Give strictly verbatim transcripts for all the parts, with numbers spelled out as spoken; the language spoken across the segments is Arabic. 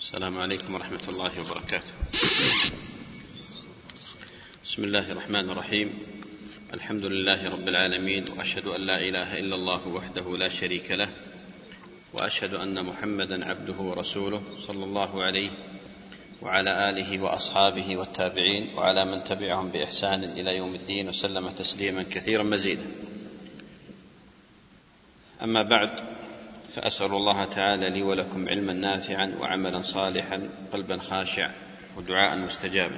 السلام عليكم ورحمة الله وبركاته. بسم الله الرحمن الرحيم. الحمد لله رب العالمين، وأشهد أن لا إله إلا الله وحده لا شريك له، وأشهد أن محمدا عبده ورسوله صلى الله عليه وعلى آله وأصحابه والتابعين وعلى من تبعهم بإحسان إلى يوم الدين، وسلم تسليما كثيرا مزيدا. أما بعد، فأسأل الله تعالى لي ولكم علما نافعا وعملا صالحا قلبا خاشعا ودعاء مستجابا.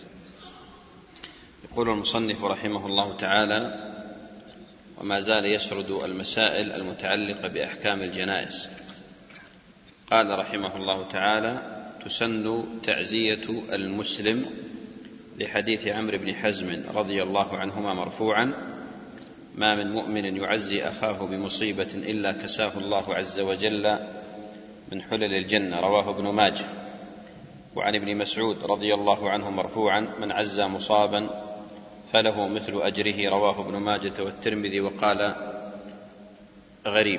يقول المصنف رحمه الله تعالى: وما زال يسرد المسائل المتعلقة بأحكام الجنائز. قال رحمه الله تعالى: تسن تعزية المسلم لحديث عمرو بن حزم رضي الله عنهما مرفوعا: ما من مؤمن يعزي أخاه بمصيبة إلا كساه الله عز وجل من حلل الجنة. رواه ابن ماجه. وعن ابن مسعود رضي الله عنه مرفوعا: من عزى مصابا فله مثل أجره. رواه ابن ماجه والترمذي وقال غريب.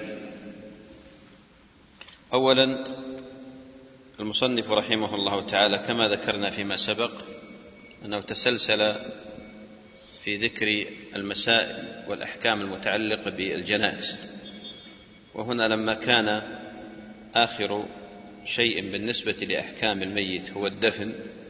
أولا، المصنف رحمه الله تعالى كما ذكرنا فيما سبق أنه تسلسل في ذكر المسائل والأحكام المتعلقة بالجنائز، وهنا لما كان آخر شيء بالنسبة لأحكام الميت هو الدفن،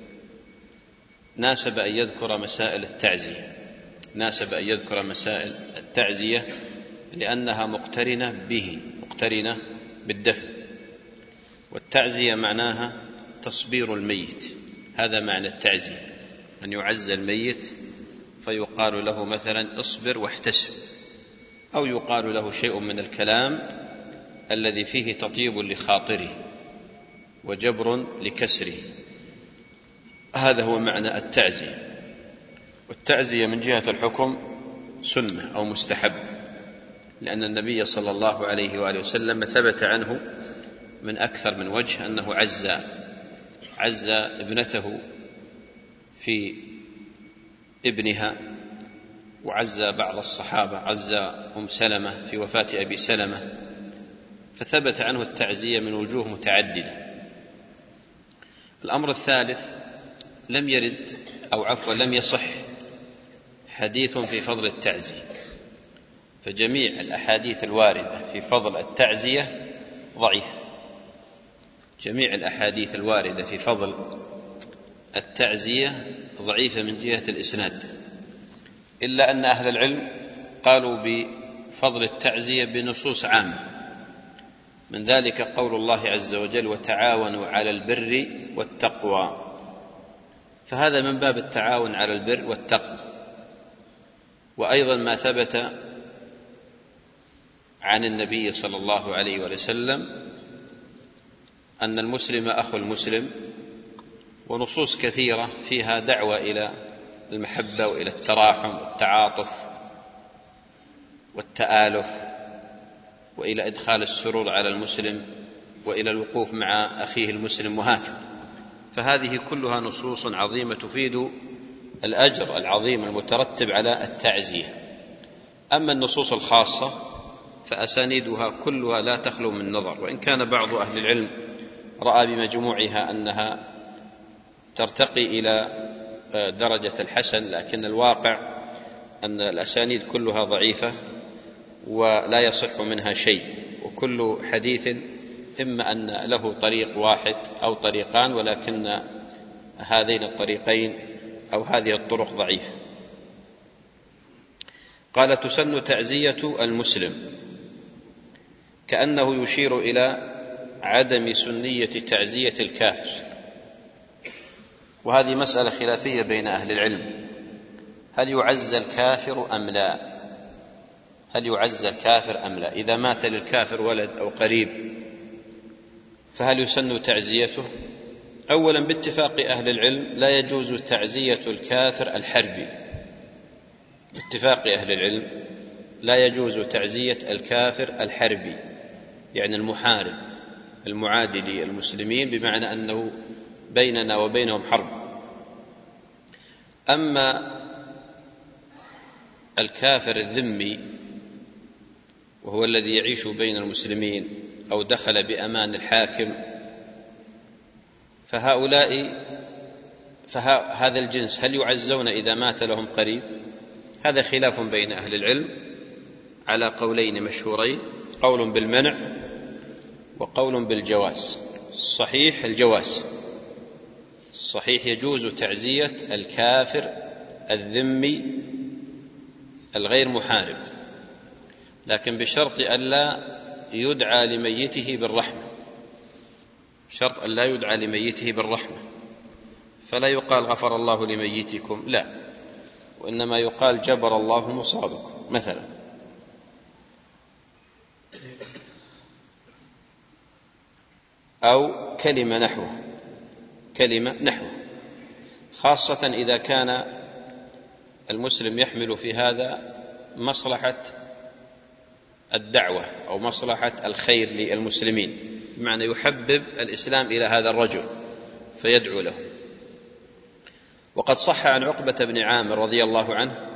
ناسب أن يذكر مسائل التعزية ناسب أن يذكر مسائل التعزية لأنها مقترنة به مقترنة بالدفن. والتعزية معناها تصبير الميت، هذا معنى التعزية، أن يعزى الميت فيقال له مثلا اصبر واحتسب، أو يقال له شيء من الكلام الذي فيه تطيب لخاطره وجبر لكسره. هذا هو معنى التعزية. والتعزية من جهة الحكم سنة أو مستحب، لأن النبي صلى الله عليه وآله وسلم ثبت عنه من أكثر من وجه أنه عزى عزى ابنته في ابنها، وعزى بعض الصحابة، عزى أم سلمة في وفاة أبي سلمة، فثبت عنه التعزية من وجوه متعددة. الأمر الثالث: لم يرد أو عفوا لم يصح حديث في فضل التعزية، فجميع الأحاديث الواردة في فضل التعزية ضعيفة. جميع الأحاديث الواردة في فضل التعزية ضعيفة من جهة الإسناد، إلا أن أهل العلم قالوا بفضل التعزية بنصوص عامة، من ذلك قول الله عز وجل: وتعاونوا على البر والتقوى، فهذا من باب التعاون على البر والتقوى. وأيضا ما ثبت عن النبي صلى الله عليه وسلم أن المسلم أخو المسلم، ونصوص كثيرة فيها دعوة إلى المحبة وإلى التراحم والتعاطف والتآلف، وإلى إدخال السرور على المسلم، وإلى الوقوف مع أخيه المسلم، وهكذا. فهذه كلها نصوص عظيمة تفيد الأجر العظيم المترتب على التعزية. أما النصوص الخاصة فأسانيدها كلها لا تخلو من نظر، وإن كان بعض أهل العلم رأى بمجموعها أنها ترتقي إلى درجة الحسن، لكن الواقع أن الأسانيد كلها ضعيفة ولا يصح منها شيء، وكل حديث إما أن له طريق واحد أو طريقان، ولكن هذين الطريقين أو هذه الطرق ضعيفة. قال: تسن تعزية المسلم، كأنه يشير إلى عدم سنية تعزية الكافر، وهذه مسألة خلافية بين أهل العلم: هل يعزى الكافر أم لا؟ هل يعزى الكافر أم لا؟ إذا مات للكافر ولد أو قريب فهل يسن تعزيته؟ أولا، باتفاق أهل العلم لا يجوز تعزية الكافر الحربي. باتفاق أهل العلم لا يجوز تعزية الكافر الحربي، يعني المحارب المعادي للمسلمين، بمعنى أنه بيننا وبينهم حرب. أما الكافر الذمي وهو الذي يعيش بين المسلمين أو دخل بأمان الحاكم فهؤلاء فهذا الجنس هل يعزون إذا مات لهم قريب؟ هذا خلاف بين أهل العلم على قولين مشهورين، قول بالمنع وقول بالجواز. الصحيح الجواز، الصحيح يجوز تعزية الكافر الذمي الغير محارب، لكن بشرط ألا يدعى لميته بالرحمة، شرط ألا يدعى لميته بالرحمة، فلا يقال غفر الله لميتكم، لا، وإنما يقال جبر الله مصابكم مثلا. أو كلمة نحوه، كلمة نحوه، خاصة إذا كان المسلم يحمل في هذا مصلحة الدعوة أو مصلحة الخير للمسلمين، بمعنى يحبب الإسلام إلى هذا الرجل فيدعو له. وقد صح عن عقبة بن عامر رضي الله عنه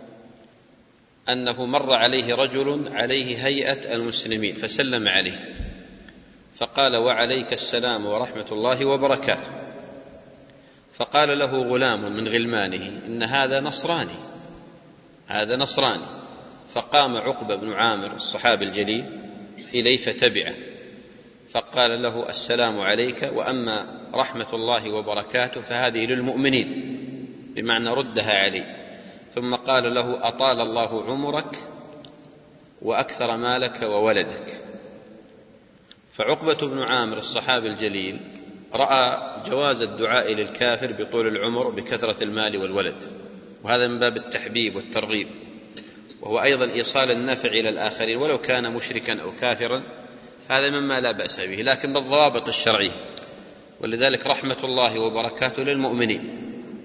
أنه مر عليه رجل عليه هيئة المسلمين فسلم عليه فقال: وعليك السلام ورحمة الله وبركاته. فقال له غلام من غلمانه: إن هذا نصراني، هذا نصراني. فقام عقبة بن عامر الصحابي الجليل إليه فتبعه، فقال له: السلام عليك، وأما رحمة الله وبركاته فهذه للمؤمنين، بمعنى ردها عليه. ثم قال له: أطال الله عمرك وأكثر مالك وولدك. فعقبة بن عامر الصحابي الجليل رأى جواز الدعاء للكافر بطول العمر بكثرة المال والولد، وهذا من باب التحبيب والترغيب، وهو أيضا إيصال النفع إلى الآخرين ولو كان مشركا أو كافرا، هذا مما لا بأس به، لكن بالضوابط الشرعية. ولذلك رحمة الله وبركاته للمؤمنين.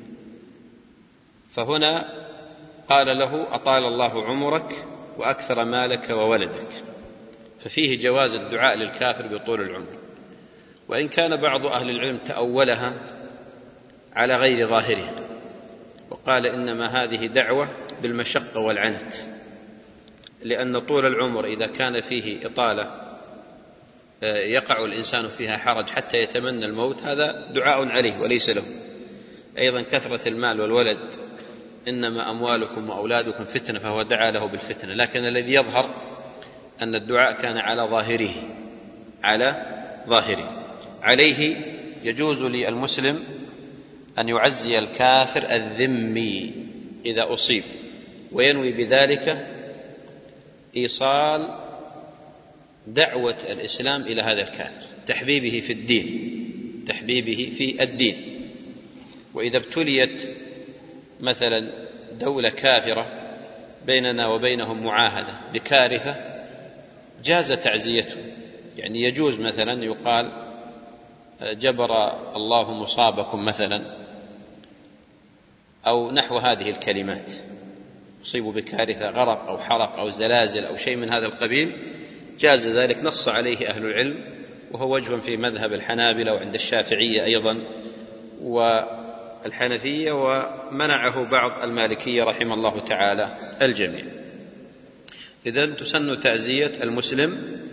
فهنا قال له: أطال الله عمرك وأكثر مالك وولدك، ففيه جواز الدعاء للكافر بطول العمر، وإن كان بعض أهل العلم تأولها على غير ظاهرها وقال إنما هذه دعوة بالمشقة والعنت، لأن طول العمر إذا كان فيه إطالة يقع الإنسان فيها حرج حتى يتمنى الموت، هذا دعاء عليه وليس له. أيضا كثرة المال والولد، إنما أموالكم وأولادكم فتنة، فهو دعا له بالفتنة، لكن الذي يظهر أن الدعاء كان على ظاهره، على ظاهره. عليه يجوز للمسلم أن يعزي الكافر الذمي إذا أصيب، وينوي بذلك إيصال دعوة الإسلام إلى هذا الكافر، تحبيبه في الدين، تحبيبه في الدين. وإذا ابتليت مثلا دولة كافرة بيننا وبينهم معاهدة بكارثة، جاز تعزيته، يعني يجوز مثلا يقال: جبر الله مصابكم مثلا، أو نحو هذه الكلمات. أصيبوا بكارثة غرق أو حرق أو زلازل أو شيء من هذا القبيل، جاز ذلك، نص عليه أهل العلم، وهو وجه في مذهب الحنابلة وعند الشافعية أيضا والحنفية، ومنعه بعض المالكية رحمه الله تعالى الجميع. إذن تسن تعزية المسلم،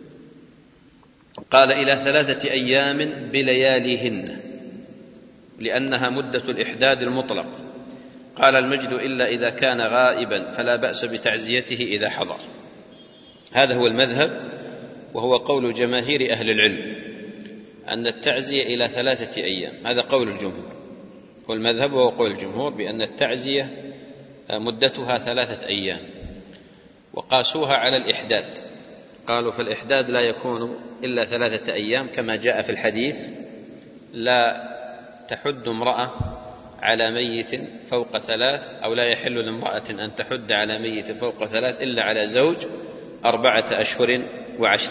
قال: إلى ثلاثة أيام بلياليهن، لأنها مدة الإحداد المطلق. قال المجد: إلا إذا كان غائبا فلا بأس بتعزيته إذا حضر. هذا هو المذهب، وهو قول جماهير أهل العلم أن التعزية إلى ثلاثة أيام، هذا قول الجمهور، والمذهب هو قول الجمهور بأن التعزية مدتها ثلاثة أيام، وقاسوها على الإحداد، قالوا فالإحداد لا يكون إلا ثلاثة أيام، كما جاء في الحديث: لا تحد امرأة على ميت فوق ثلاث، أو لا يحل لامرأة أن تحد على ميت فوق ثلاث إلا على زوج أربعة أشهر وعشر.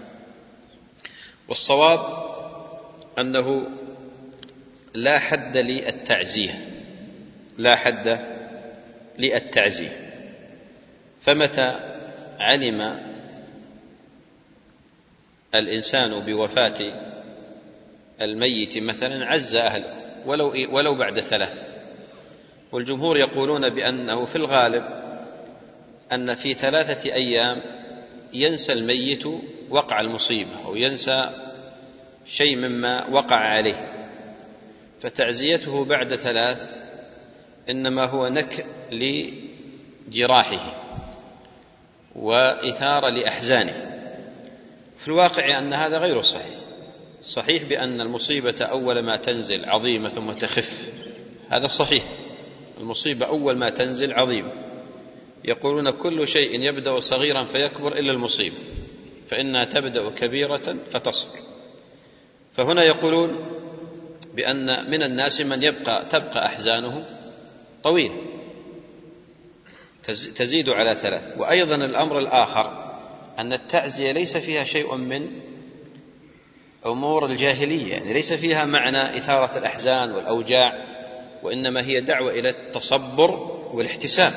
والصواب أنه لا حد للتعزية، لا حد للتعزية. فمتى علم الإنسان بوفاة الميت مثلا عز أهله ولو, ولو بعد ثلاث. والجمهور يقولون بأنه في الغالب أن في ثلاثة أيام ينسى الميت وقع المصيبة، أو ينسى شيء مما وقع عليه، فتعزيته بعد ثلاث إنما هو نكء لجراحه وإثارة لأحزانه. في الواقع أن هذا غير صحيح. صحيح بأن المصيبة أول ما تنزل عظيمة ثم تخف، هذا صحيح، المصيبة أول ما تنزل عظيمة. يقولون كل شيء يبدأ صغيرا فيكبر إلا المصيبة، فإنها تبدأ كبيرة فتصغر. فهنا يقولون بأن من الناس من يبقى تبقى أحزانه طويل تزيد على ثلاث. وأيضا الأمر الآخر أن التعزية ليس فيها شيء من أمور الجاهلية، يعني ليس فيها معنى إثارة الأحزان والأوجاع، وإنما هي دعوة إلى التصبر والاحتساب.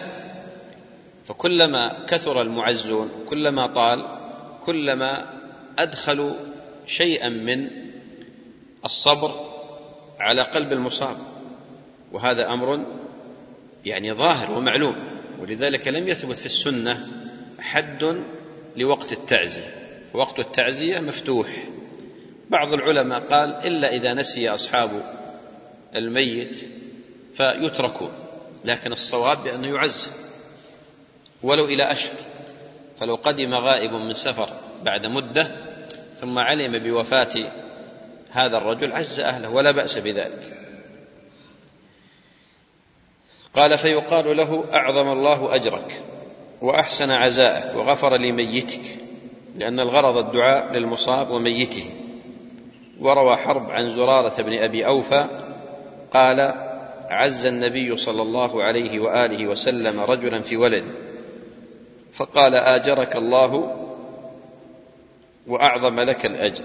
فكلما كثر المعزون كلما طال كلما أدخلوا شيئا من الصبر على قلب المصاب، وهذا أمر يعني ظاهر ومعلوم. ولذلك لم يثبت في السنة حد لوقت التعزية، وقت التعزية مفتوح. بعض العلماء قال إلا إذا نسي أصحاب الميت فيتركون، لكن الصواب بأنه يعز ولو إلى أشهر. فلو قدم غائب من سفر بعد مدة ثم علم بوفاة هذا الرجل عز أهله ولا بأس بذلك. قال فيقال له أعظم الله أجرك وأحسن عزاءك وغفر لميتك، لأن الغرض الدعاء للمصاب وميته. وروى حرب عن زرارة بن أبي أوفى قال عز النبي صلى الله عليه وآله وسلم رجلا في ولد فقال آجرك الله وأعظم لك الأجر.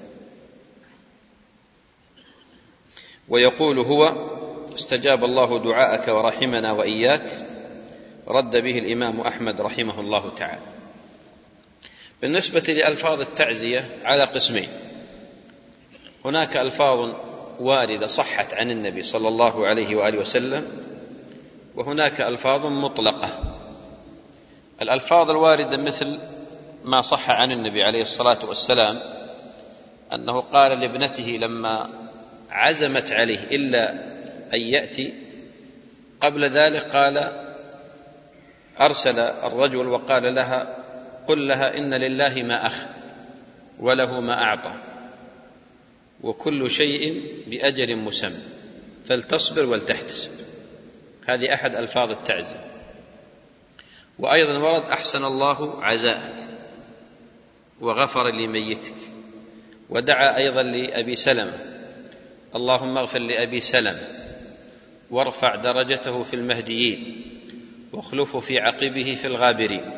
ويقول هو استجاب الله دعاءك ورحمنا وإياك، رد به الإمام أحمد رحمه الله تعالى. بالنسبة لألفاظ التعزية على قسمين: هناك ألفاظ واردة صحت عن النبي صلى الله عليه وآله وسلم، وهناك ألفاظ مطلقة. الألفاظ الواردة مثل ما صح عن النبي عليه الصلاة والسلام أنه قال لابنته لما عزمت عليه إلا أن يأتي، قبل ذلك قال أرسل الرجل وقال لها قل لها إن لله ما أخذ وله ما أعطى وكل شيء بأجل مسمى فلتصبر ولتحتسب. هذه أحد ألفاظ التعزية. وأيضا ورد أحسن الله عزاءك وغفر لميتك. ودعا أيضا لأبي سلمة اللهم اغفر لأبي سلمة وارفع درجته في المهديين واخلفه في عقبه في الغابرين.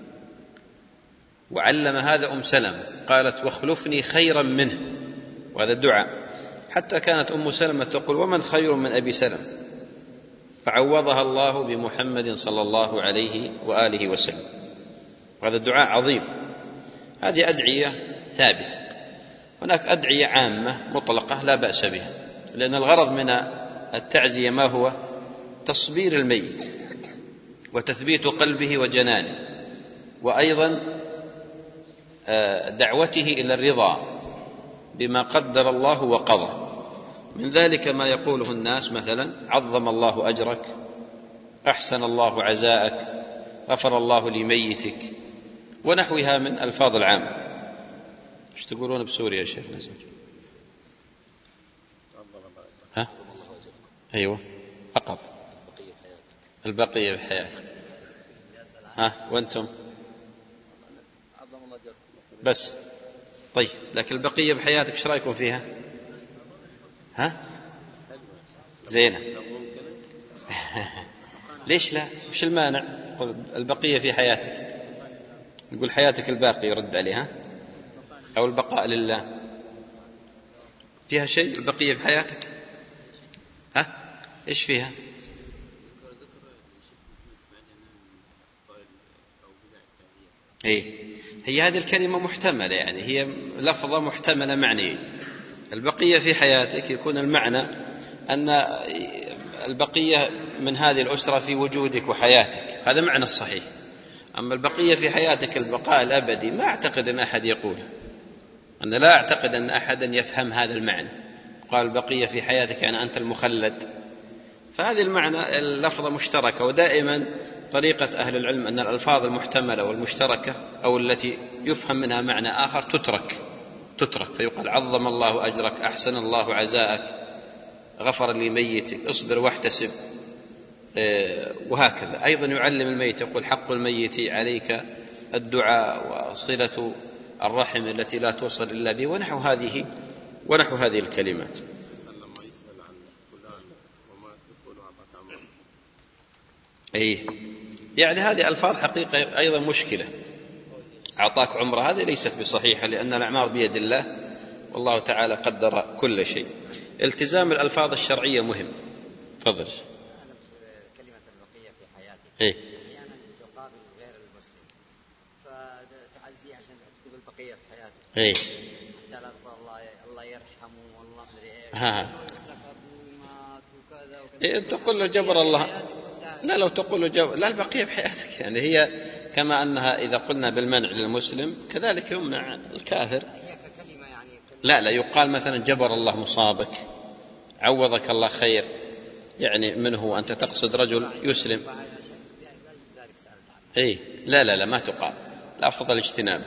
وعلم هذا أم سلمة قالت واخلفني خيرا منه، وهذا الدعاء، حتى كانت أم سلمة تقول ومن خير من أبي سلمة، فعوضها الله بمحمد صلى الله عليه وآله وسلم. وهذا الدعاء عظيم. هذه أدعية ثابتة. هناك أدعية عامة مطلقة لا بأس بها، لأن الغرض من التعزية ما هو؟ تصبير الميت وتثبيت قلبه وجنانه، وأيضا دعوته إلى الرضا بما قدر الله وقضى. من ذلك ما يقوله الناس مثلا عظم الله أجرك، أحسن الله عزاءك، غفر الله لميتك، ونحوها من ألفاظ العام. ايش تقولون بسوريا يا شيخ نزير؟ ها؟ أيوة فقط البقية بحياتك. ها وأنتم؟ بس طيب، لكن البقية بحياتك ايش رأيكم فيها؟ ها؟ زينة. ليش لا؟ وش المانع؟ البقية في حياتك، نقول حياتك الباقي يرد عليها، أو البقاء لله، فيها شيء البقية في حياتك؟ ها؟ إيش فيها؟ إيه؟ هي هذه الكلمة محتملة، يعني هي لفظة محتملة معنية. البقية في حياتك يكون المعنى أن البقية من هذه الأسرة في وجودك وحياتك، هذا معنى الصحيح. أما البقية في حياتك البقاء الأبدي ما أعتقد أن أحد يقوله، أنا لا أعتقد أن أحدا يفهم هذا المعنى. قال البقية في حياتك يعني أنت المخلد، فهذه المعنى اللفظة مشتركة. ودائما طريقة أهل العلم أن الألفاظ المحتملة والمشتركة أو التي يفهم منها معنى آخر تترك تترك فيقال عظم الله أجرك، أحسن الله عزاءك، غفر لي ميتك، اصبر واحتسب، وهكذا. أيضا يعلم الميت يقول حق الميت عليك الدعاء وصلة الرحم التي لا توصل إلا به، ونحو هذه ونحو هذه الكلمات. أي يعني هذه ألفاظ حقيقة أيضا مشكلة. أعطاك عمره هذه ليست بصحيحة، لأن الأعمار بيد الله والله تعالى قدر كل شيء. التزام الألفاظ الشرعية مهم. تفضل. كلمة البقية في حياتك إيه؟ أحيانا تقابل غير المسلم فتعزي عشان تقول البقية في حياتك. إيه؟ حتى لا تقول الله الله يرحمه والله ها إيه تقول له جبر الله، لا لو تقول له جبر لا البقية في حياتك، يعني هي كما أنها إذا قلنا بالمنع للمسلم كذلك يمنع الكافر. يعني لا لا يقال مثلا جبر الله مصابك، عوضك الله خير، يعني منه وأنت تقصد رجل يسلم. إيه لا لا لا ما تقال، الأفضل اجتنابه.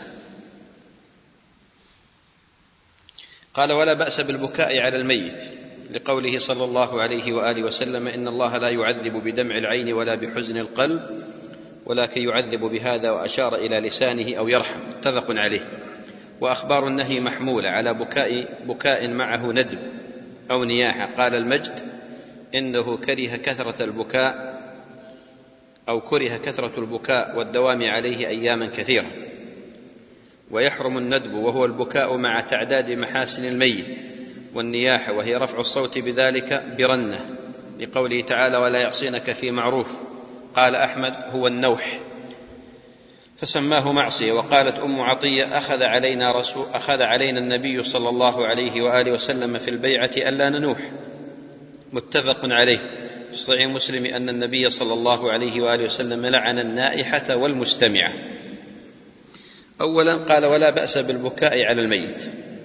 قال ولا بأس بالبكاء على الميت لقوله صلى الله عليه وآله وسلم إن الله لا يعذب بدمع العين ولا بحزن القلب ولكن يعذب بهذا، وأشار إلى لسانه أو يرحم، متفق عليه. وأخبار النهي محمولة على بكاء, بكاء معه ندب أو نياحة. قال المجد إنه كره كثرة البكاء أو كره كثرة البكاء والدوام عليه أياما كثيرة. ويحرم الندب وهو البكاء مع تعداد محاسن الميت، والنياحة وهي رفع الصوت بذلك برنة لقوله تعالى ولا يعصينك في معروف. قال أحمد هو النوح فسماه معصية. وقالت أم عطية أخذ علينا, رسول أخذ علينا النبي صلى الله عليه وآله وسلم في البيعة ألا ننوح، متفق عليه. في صحيح مسلم أن النبي صلى الله عليه وآله وسلم لعن النائحة والمستمعة. أولا قال ولا بأس بالبكاء على الميت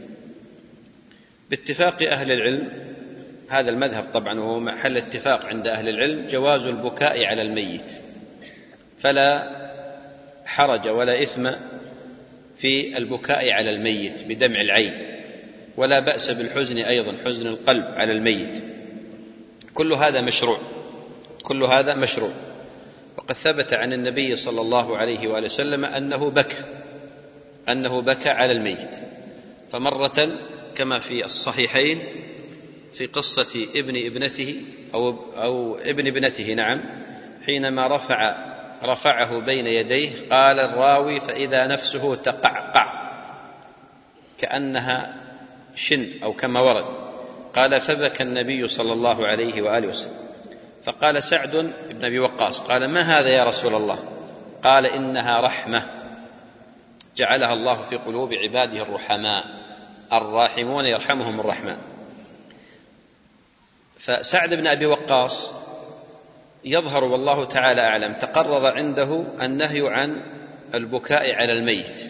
باتفاق أهل العلم، هذا المذهب طبعا وهو محل اتفاق عند أهل العلم، جواز البكاء على الميت، فلا حرج ولا إثم في البكاء على الميت بدمع العين، ولا بأس بالحزن أيضا، حزن القلب على الميت، كل هذا مشروع كل هذا مشروع. وقد ثبت عن النبي صلى الله عليه وآله وسلم أنه بكى أنه بكى على الميت. فمرة كما في الصحيحين في قصة ابن ابنته أو, أو ابن ابنته نعم، حينما رفع رفعه بين يديه قال الراوي فإذا نفسه تقعقع كأنها شن أو كما ورد. قال فبكى النبي صلى الله عليه وآله وسلم. فقال سعد بن أبي وقاص قال ما هذا يا رسول الله؟ قال إنها رحمة جعلها الله في قلوب عباده الرحماء، الراحمون يرحمهم الرحمن. فسعد بن أبي وقاص يظهر والله تعالى أعلم تقرر عنده النهي عن البكاء على الميت،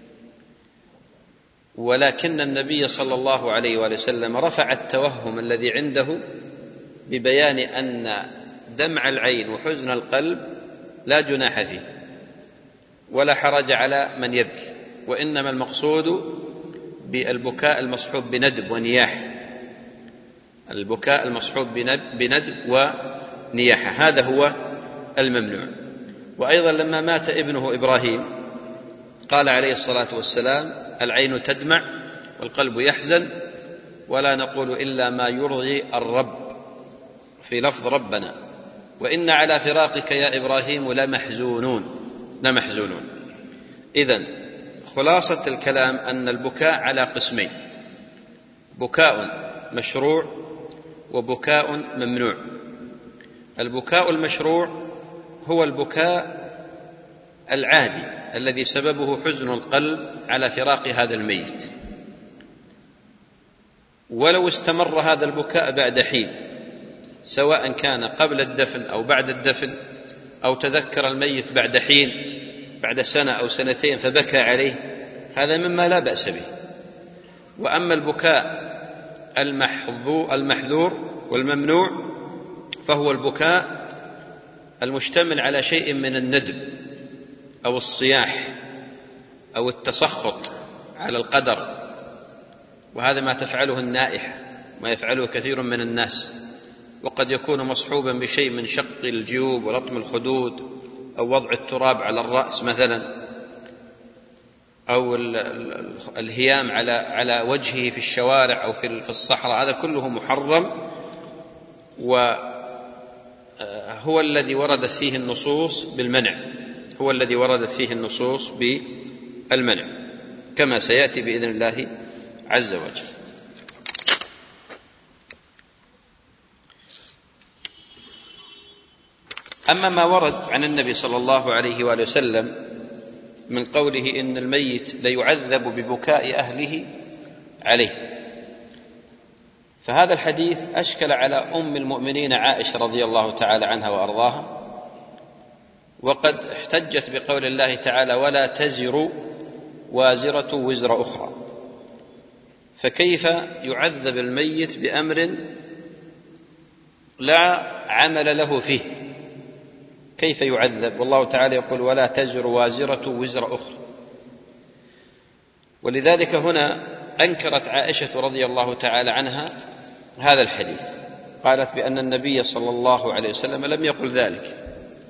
ولكن النبي صلى الله عليه وآله وسلم رفع التوهم الذي عنده ببيان أن دمع العين وحزن القلب لا جناح فيه ولا حرج على من يبكي، وإنما المقصود بالبكاء المصحوب بندب ونياحة، البكاء المصحوب بندب ونياحة هذا هو الممنوع. وأيضا لما مات ابنه إبراهيم قال عليه الصلاة والسلام العين تدمع والقلب يحزن ولا نقول إلا ما يرضي الرب، في لفظ ربنا، وإن على فراقك يا إبراهيم لمحزونون لمحزونون. إذن خلاصة الكلام أن البكاء على قسمين، بكاء مشروع وبكاء ممنوع. البكاء المشروع هو البكاء العادي الذي سببه حزن القلب على فراق هذا الميت، ولو استمر هذا البكاء بعد حين سواء كان قبل الدفن أو بعد الدفن أو تذكر الميت بعد حين بعد سنة أو سنتين فبكى عليه، هذا مما لا بأس به وأما البكاء المحذور والممنوع فهو البكاء المشتمل على شيء من الندب أو الصياح أو التسخط على القدر، وهذا ما تفعله النائحة، ما يفعله كثير من الناس، وقد يكون مصحوبا بشيء من شق الجيوب ولطم الخدود أو وضع التراب على الرأس مثلا، أو الهيام على على وجهه في الشوارع أو في الصحراء. هذا كله محرم، وهو الذي وردت فيه النصوص بالمنع، هو الذي وردت فيه النصوص بالمنع كما سيأتي بإذن الله عز وجل. أما ما ورد عن النبي صلى الله عليه وآله وسلم من قوله إن الميت ليعذب ببكاء أهله عليه، فهذا الحديث أشكل على أم المؤمنين عائشة رضي الله تعالى عنها وأرضاها، وقد احتجت بقول الله تعالى ولا تزر وازرة وزر أخرى، فكيف يعذب الميت بأمر لا عمل له فيه؟ كيف يعذب والله تعالى يقول ولا تزر وازرة وزر أخرى؟ ولذلك هنا أنكرت عائشة رضي الله تعالى عنها هذا الحديث، قالت بأن النبي صلى الله عليه وسلم لم يقل ذلك،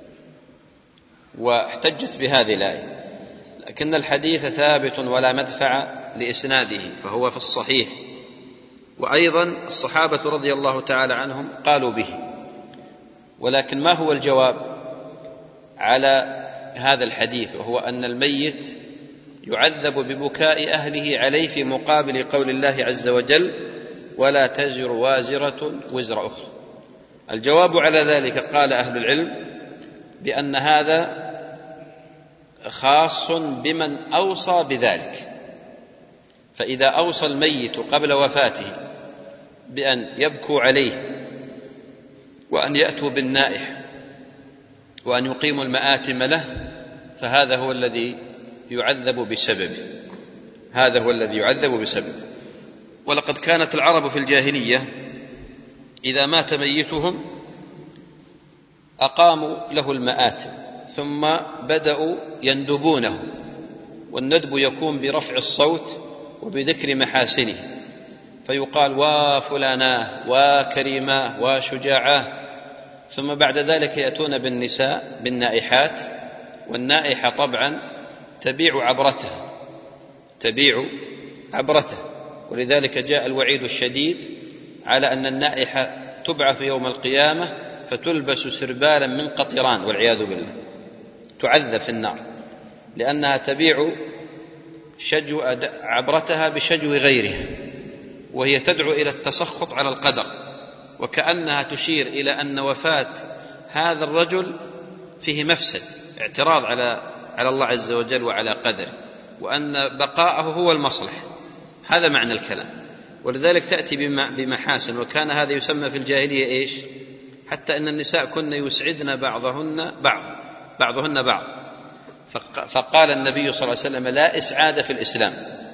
واحتجت بهذه الآية، لكن الحديث ثابت ولا مدفع لإسناده فهو في الصحيح، وأيضا الصحابة رضي الله تعالى عنهم قالوا به. ولكن ما هو الجواب على هذا الحديث؟ وهو أن الميت يعذب ببكاء أهله عليه في مقابل قول الله عز وجل ولا تزر وازرة وزر أخرى. الجواب على ذلك قال أهل العلم بأن هذا خاص بمن أوصى بذلك، فإذا أوصى الميت قبل وفاته بأن يبكوا عليه وأن يأتوا بالنائح وأن يقيموا المآتم له، فهذا هو الذي يعذب بسببه، هذا هو الذي يعذب بسببه. ولقد كانت العرب في الجاهلية إذا مات ميتهم أقاموا له المآتم ثم بدأوا يندبونه، والندب يكون برفع الصوت وبذكر محاسنه، فيقال وفلاناه وكريماه وشجاعاه، ثم بعد ذلك يأتون بالنساء بالنائحات، والنائحة طبعا تبيع عبرته تبيع عبرته ولذلك جاء الوعيد الشديد على أن النائحة تبعث يوم القيامة فتلبس سربالا من قطران والعياذ بالله، تعذب في النار لأنها تبيع شجو عبرتها بشجو غيرها، وهي تدعو إلى التسخط على القدر، وكأنها تشير إلى أن وفاة هذا الرجل فيه مفسد، اعتراض على على الله عز وجل وعلى قدره، وأن بقاءه هو المصلح. هذا معنى الكلام. ولذلك تأتي بمحاسن، وكان هذا يسمى في الجاهلية إيش؟ حتى أن النساء كن يسعدن بعضهن بعض بعضهن بعض فقال النبي صلى الله عليه وسلم لا إسعاد في الإسلام.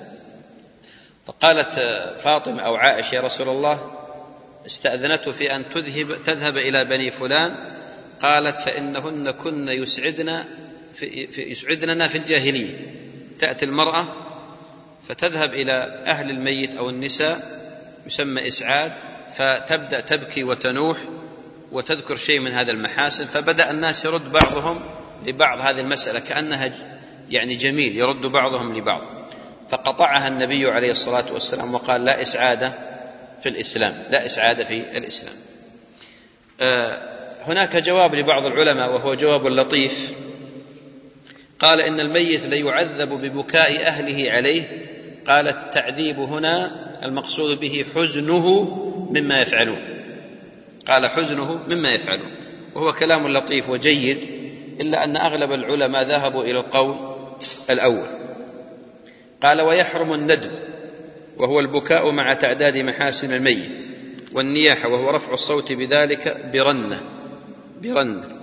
فقالت فاطمة أو عائشة يا رسول الله استأذنته في أن تذهب, تذهب إلى بني فلان، قالت فإنهن كن يسعدن في, في يسعدننا في الجاهلية. تأتي المرأة فتذهب إلى أهل الميت أو النساء يسمى إسعاد، فتبدأ تبكي وتنوح وتذكر شيء من هذا المحاسن، فبدأ الناس يرد بعضهم لبعض هذه المسألة كأنها يعني جميل، يرد بعضهم لبعض، فقطعها النبي عليه الصلاة والسلام وقال لا إسعاد في الإسلام، لا إسعاد في الإسلام. آه هناك جواب لبعض العلماء وهو جواب لطيف، قال إن الميت ليعذب ببكاء أهله عليه، قال التعذيب هنا المقصود به حزنه مما يفعلون، قال حزنه مما يفعلون، وهو كلام لطيف وجيد، إلا أن أغلب العلماء ذهبوا إلى القول الأول. قال ويحرم الندب وهو البكاء مع تعداد محاسن الميت، والنياحة وهو رفع الصوت بذلك برنة برنة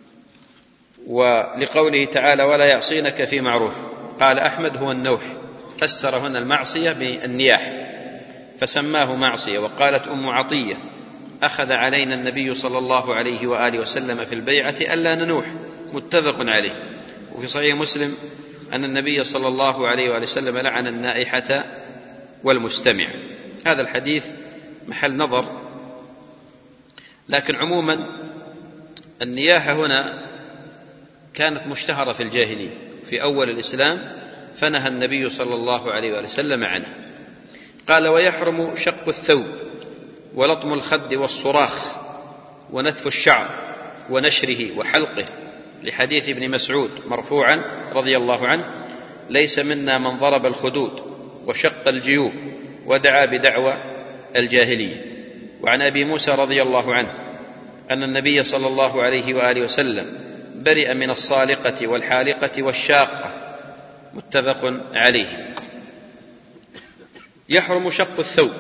ولقوله تعالى ولا يعصينك في معروف، قال أحمد هو النوح، فسر هنا المعصية بالنياح فسماه معصية. وقالت أم عطية: أخذ علينا النبي صلى الله عليه وآله وسلم في البيعة ألا ننوح، متفق عليه. وفي صحيح مسلم أن النبي صلى الله عليه وآله وسلم لعن النائحة والمستمع. هذا الحديث محل نظر، لكن عموما النياحة هنا كانت مشتهرة في الجاهلية في أول الإسلام، فنهى النبي صلى الله عليه وآله وسلم عنه. قال: ويحرم شق الثوب ولطم الخد والصراخ ونتف الشعر ونشره وحلقه، لحديث ابن مسعود مرفوعا رضي الله عنه: ليس منا من ضرب الخدود وشق الجيوب ودعا بدعوى الجاهلية. وعن أبي موسى رضي الله عنه أن النبي صلى الله عليه وآله وسلم برئ من الصالقة والحالقة والشاقة، متفق عليه. يحرم شق الثوب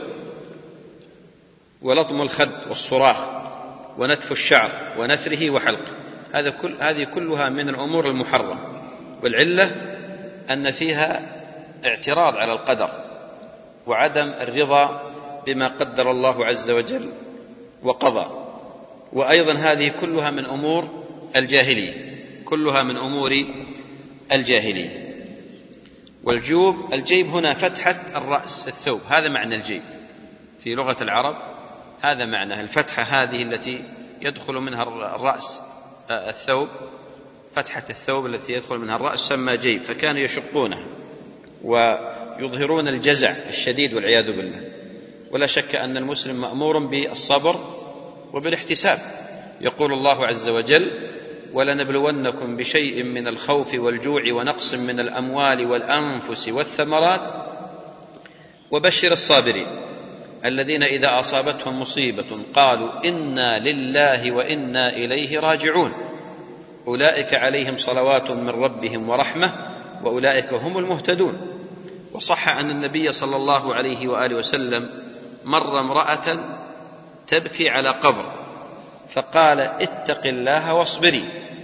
ولطم الخد والصراخ ونتف الشعر ونثره وحلقه، هذا كل هذه كلها من الأمور المحرمة، والعلة أن فيها اعتراض على القدر وعدم الرضا بما قدر الله عز وجل وقضى. وأيضا هذه كلها من أمور الجاهلية، كلها من أمور الجاهلية. والجوب الجيب هنا فتحة الرأس في الثوب، هذا معنى الجيب في لغة العرب، هذا معنى الفتحة هذه التي يدخل منها الرأس الثوب، فتحة الثوب التي يدخل منها الرأس سمى جيب، فكانوا يشقونها ويظهرون الجزع الشديد والعياذ بالله. ولا شك أن المسلم مأمور بالصبر وبالاحتساب. يقول الله عز وجل: ولنبلونكم بشيء من الخوف والجوع ونقص من الأموال والأنفس والثمرات وبشر الصابرين الذين إذا أصابتهم مصيبة قالوا إنا لله وإنا إليه راجعون أولئك عليهم صلوات من ربهم ورحمة وأولئك هم المهتدون. وصح أن النبي صلى الله عليه وآله وسلم مر امرأة تبكي على قبر فقال: اتق الله واصبري،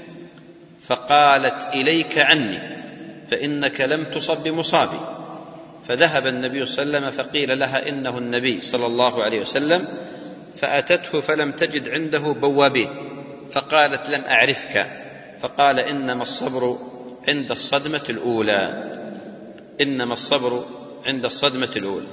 فقالت: إليك عني فإنك لم تصب بمصابي. فذهب النبي صلى الله عليه وسلم فقيل لها إنه النبي صلى الله عليه وسلم، فأتته فلم تجد عنده بوابين، فقالت: لم أعرفك، فقال: إنما الصبر عند الصدمة الأولى، إنما الصبر عند الصدمة الأولى.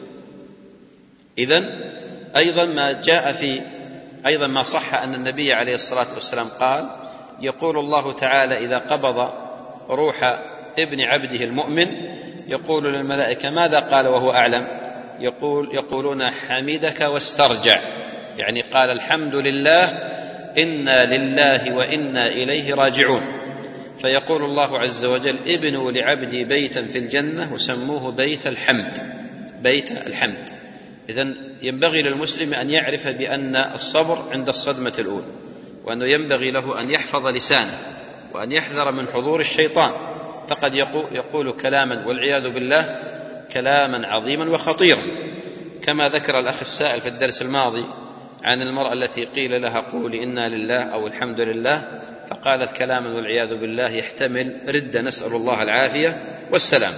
إذن أيضا ما جاء في أيضا ما صح أن النبي عليه الصلاة والسلام قال: يقول الله تعالى إذا قبض روح ابن عبده المؤمن يقول للملائكة: ماذا قال وهو أعلم؟ يقول يقولون: حمدك واسترجع، يعني قال الحمد لله، إنا لله وإنا إليه راجعون. فيقول الله عز وجل: ابنوا لعبدي بيتا في الجنة وسموه بيت الحمد، بيت الحمد. إذن ينبغي للمسلم أن يعرف بأن الصبر عند الصدمة الأولى، وأنه ينبغي له أن يحفظ لسانه وأن يحذر من حضور الشيطان، فقد يقول كلاما والعياذ بالله كلاما عظيما وخطيرا، كما ذكر الأخ السائل في الدرس الماضي عن المرأة التي قيل لها: قولي إنا لله أو الحمد لله، فقالت كلاما والعياذ بالله يحتمل ردة، نسأل الله العافية والسلام.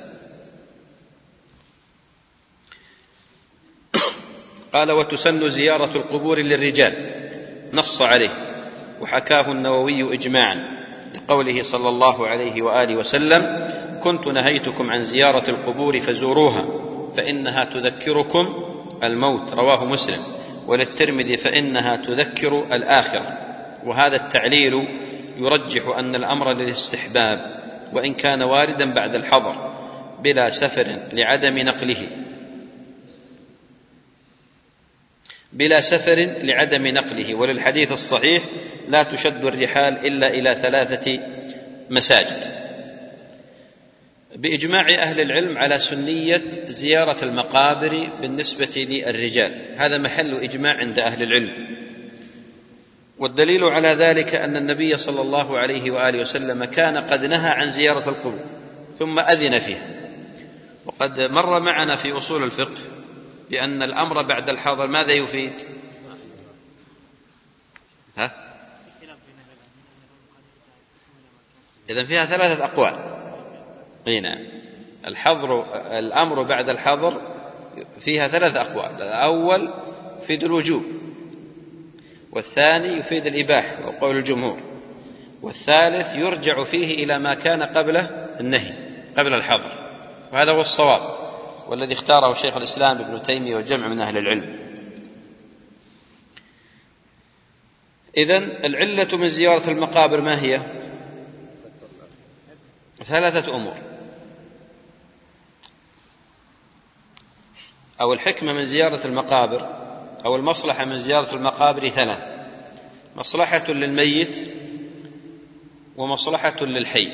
قال: وتسن زيارة القبور للرجال، نص عليه، وحكاه النووي إجماعا لقوله صلى الله عليه وآله وسلم: كنت نهيتكم عن زيارة القبور فزوروها فإنها تذكركم الموت، رواه مسلم. وللترمذي: فإنها تذكر الآخرة. وهذا التعليل يرجح أن الأمر للاستحباب وإن كان واردا بعد الحظر بلا سفر لعدم نقله بلا سفر لعدم نقله. وللحديث الصحيح: لا تشد الرحال إلا إلى ثلاثة مساجد. بإجماع أهل العلم على سنية زيارة المقابر بالنسبة للرجال، هذا محل إجماع عند أهل العلم. والدليل على ذلك أن النبي صلى الله عليه وآله وسلم كان قد نهى عن زيارة القبور ثم أذن فيها. وقد مر معنا في أصول الفقه بأن الأمر بعد الحظر ماذا يفيد؟ ها؟ إذن فيها ثلاثة أقوال. نعم، الحظر الأمر بعد الحظر فيها ثلاث أقوال: الأول يفيد الوجوب، والثاني يفيد الإباحة وقول الجمهور، والثالث يرجع فيه إلى ما كان قبل النهي قبل الحظر، وهذا هو الصواب والذي اختاره شيخ الإسلام ابن تيمية وجمع من أهل العلم. إذن العلة من زيارة المقابر ما هي؟ ثلاثة أمور، أو الحكمة من زيارة المقابر أو المصلحة من زيارة المقابر ثلاث: مصلحة للميت، ومصلحة للحي.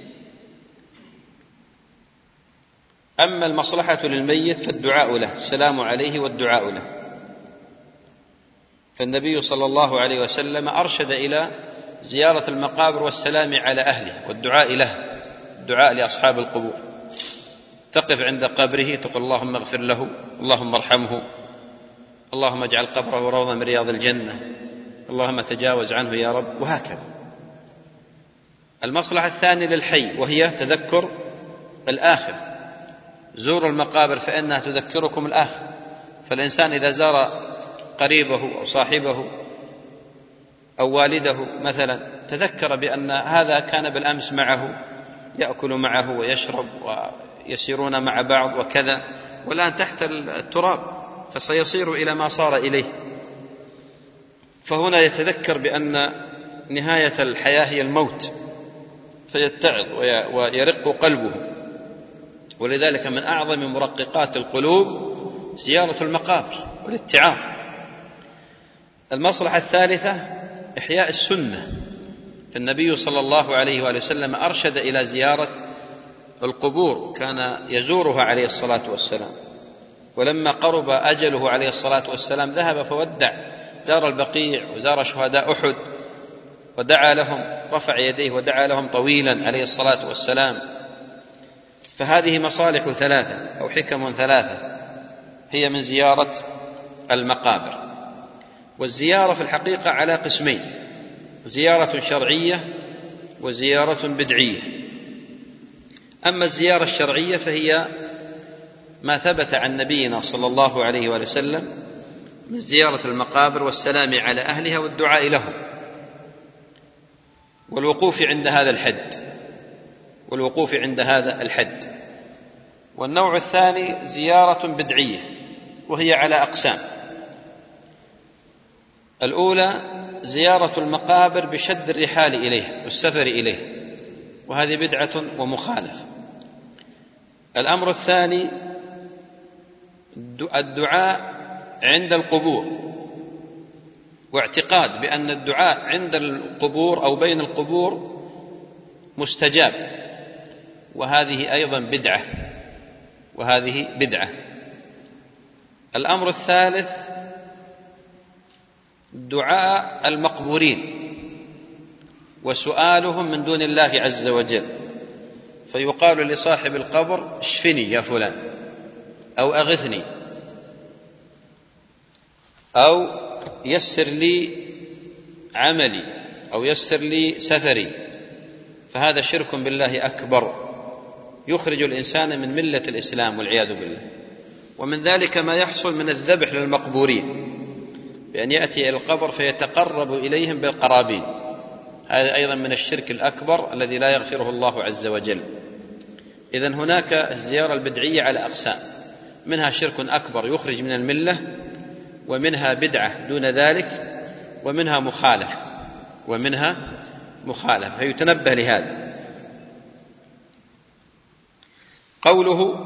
أما المصلحة للميت فالدعاء له، السلام عليه والدعاء له، فالنبي صلى الله عليه وسلم أرشد إلى زيارة المقابر والسلام على أهله والدعاء له، الدعاء لأصحاب القبور. تقف عند قبره تقول اللهم اغفر له، اللهم ارحمه، اللهم اجعل قبره روضة من رياض الجنة، اللهم تجاوز عنه يا رب، وهكذا. المصلحة الثانية للحي وهي تذكر الآخر، زوروا المقابر فإنها تذكركم الآخر. فالإنسان إذا زار قريبه أو صاحبه أو والده مثلا تذكر بأن هذا كان بالأمس معه، يأكل معه ويشرب ويسيرون مع بعض وكذا، والآن تحت التراب فسيصير إلى ما صار إليه. فهنا يتذكر بأن نهاية الحياة هي الموت، فيتعظ ويرق قلبه. ولذلك من أعظم مرققات القلوب زيارة المقابر والاتعاظ. المصلحة الثالثة إحياء السنة، فالنبي صلى الله عليه وآله وسلم أرشد إلى زيارة القبور، كان يزورها عليه الصلاة والسلام. ولما قرب أجله عليه الصلاة والسلام ذهب فودع، زار البقيع وزار شهداء أحد ودعا لهم، رفع يديه ودعا لهم طويلا عليه الصلاة والسلام. فهذه مصالح ثلاثة أو حكم ثلاثة هي من زيارة المقابر. والزيارة في الحقيقة على قسمين: زيارة شرعية وزيارة بدعية. أما الزيارة الشرعية فهي ما ثبت عن نبينا صلى الله عليه وآله وسلم من زيارة المقابر والسلام على أهلها والدعاء لهم والوقوف عند هذا الحد والوقوف عند هذا الحد. والنوع الثاني زيارة بدعية، وهي على أقسام: الأولى زيارة المقابر بشد الرحال إليه والسفر إليه، وهذه بدعة ومخالف. الأمر الثاني الدعاء عند القبور، واعتقاد بأن الدعاء عند القبور أو بين القبور مستجاب، وهذه أيضا بدعة وهذه بدعة. الأمر الثالث دعاء المقبورين وسؤالهم من دون الله عز وجل، فيقال لصاحب القبر اشفني يا فلان، أو أغثني، أو يسر لي عملي، أو يسر لي سفري. فهذا شرك بالله أكبر يخرج الإنسان من ملة الإسلام والعياذ بالله. ومن ذلك ما يحصل من الذبح للمقبورين، بأن يأتي إلى القبر فيتقرب إليهم بالقرابين، هذا أيضا من الشرك الأكبر الذي لا يغفره الله عز وجل. إذن هناك الزيارة البدعية على أقسام: منها شرك أكبر يخرج من الملة، ومنها بدعة دون ذلك، ومنها مخالفة ومنها مخالفة فيتنبه لهذا. قوله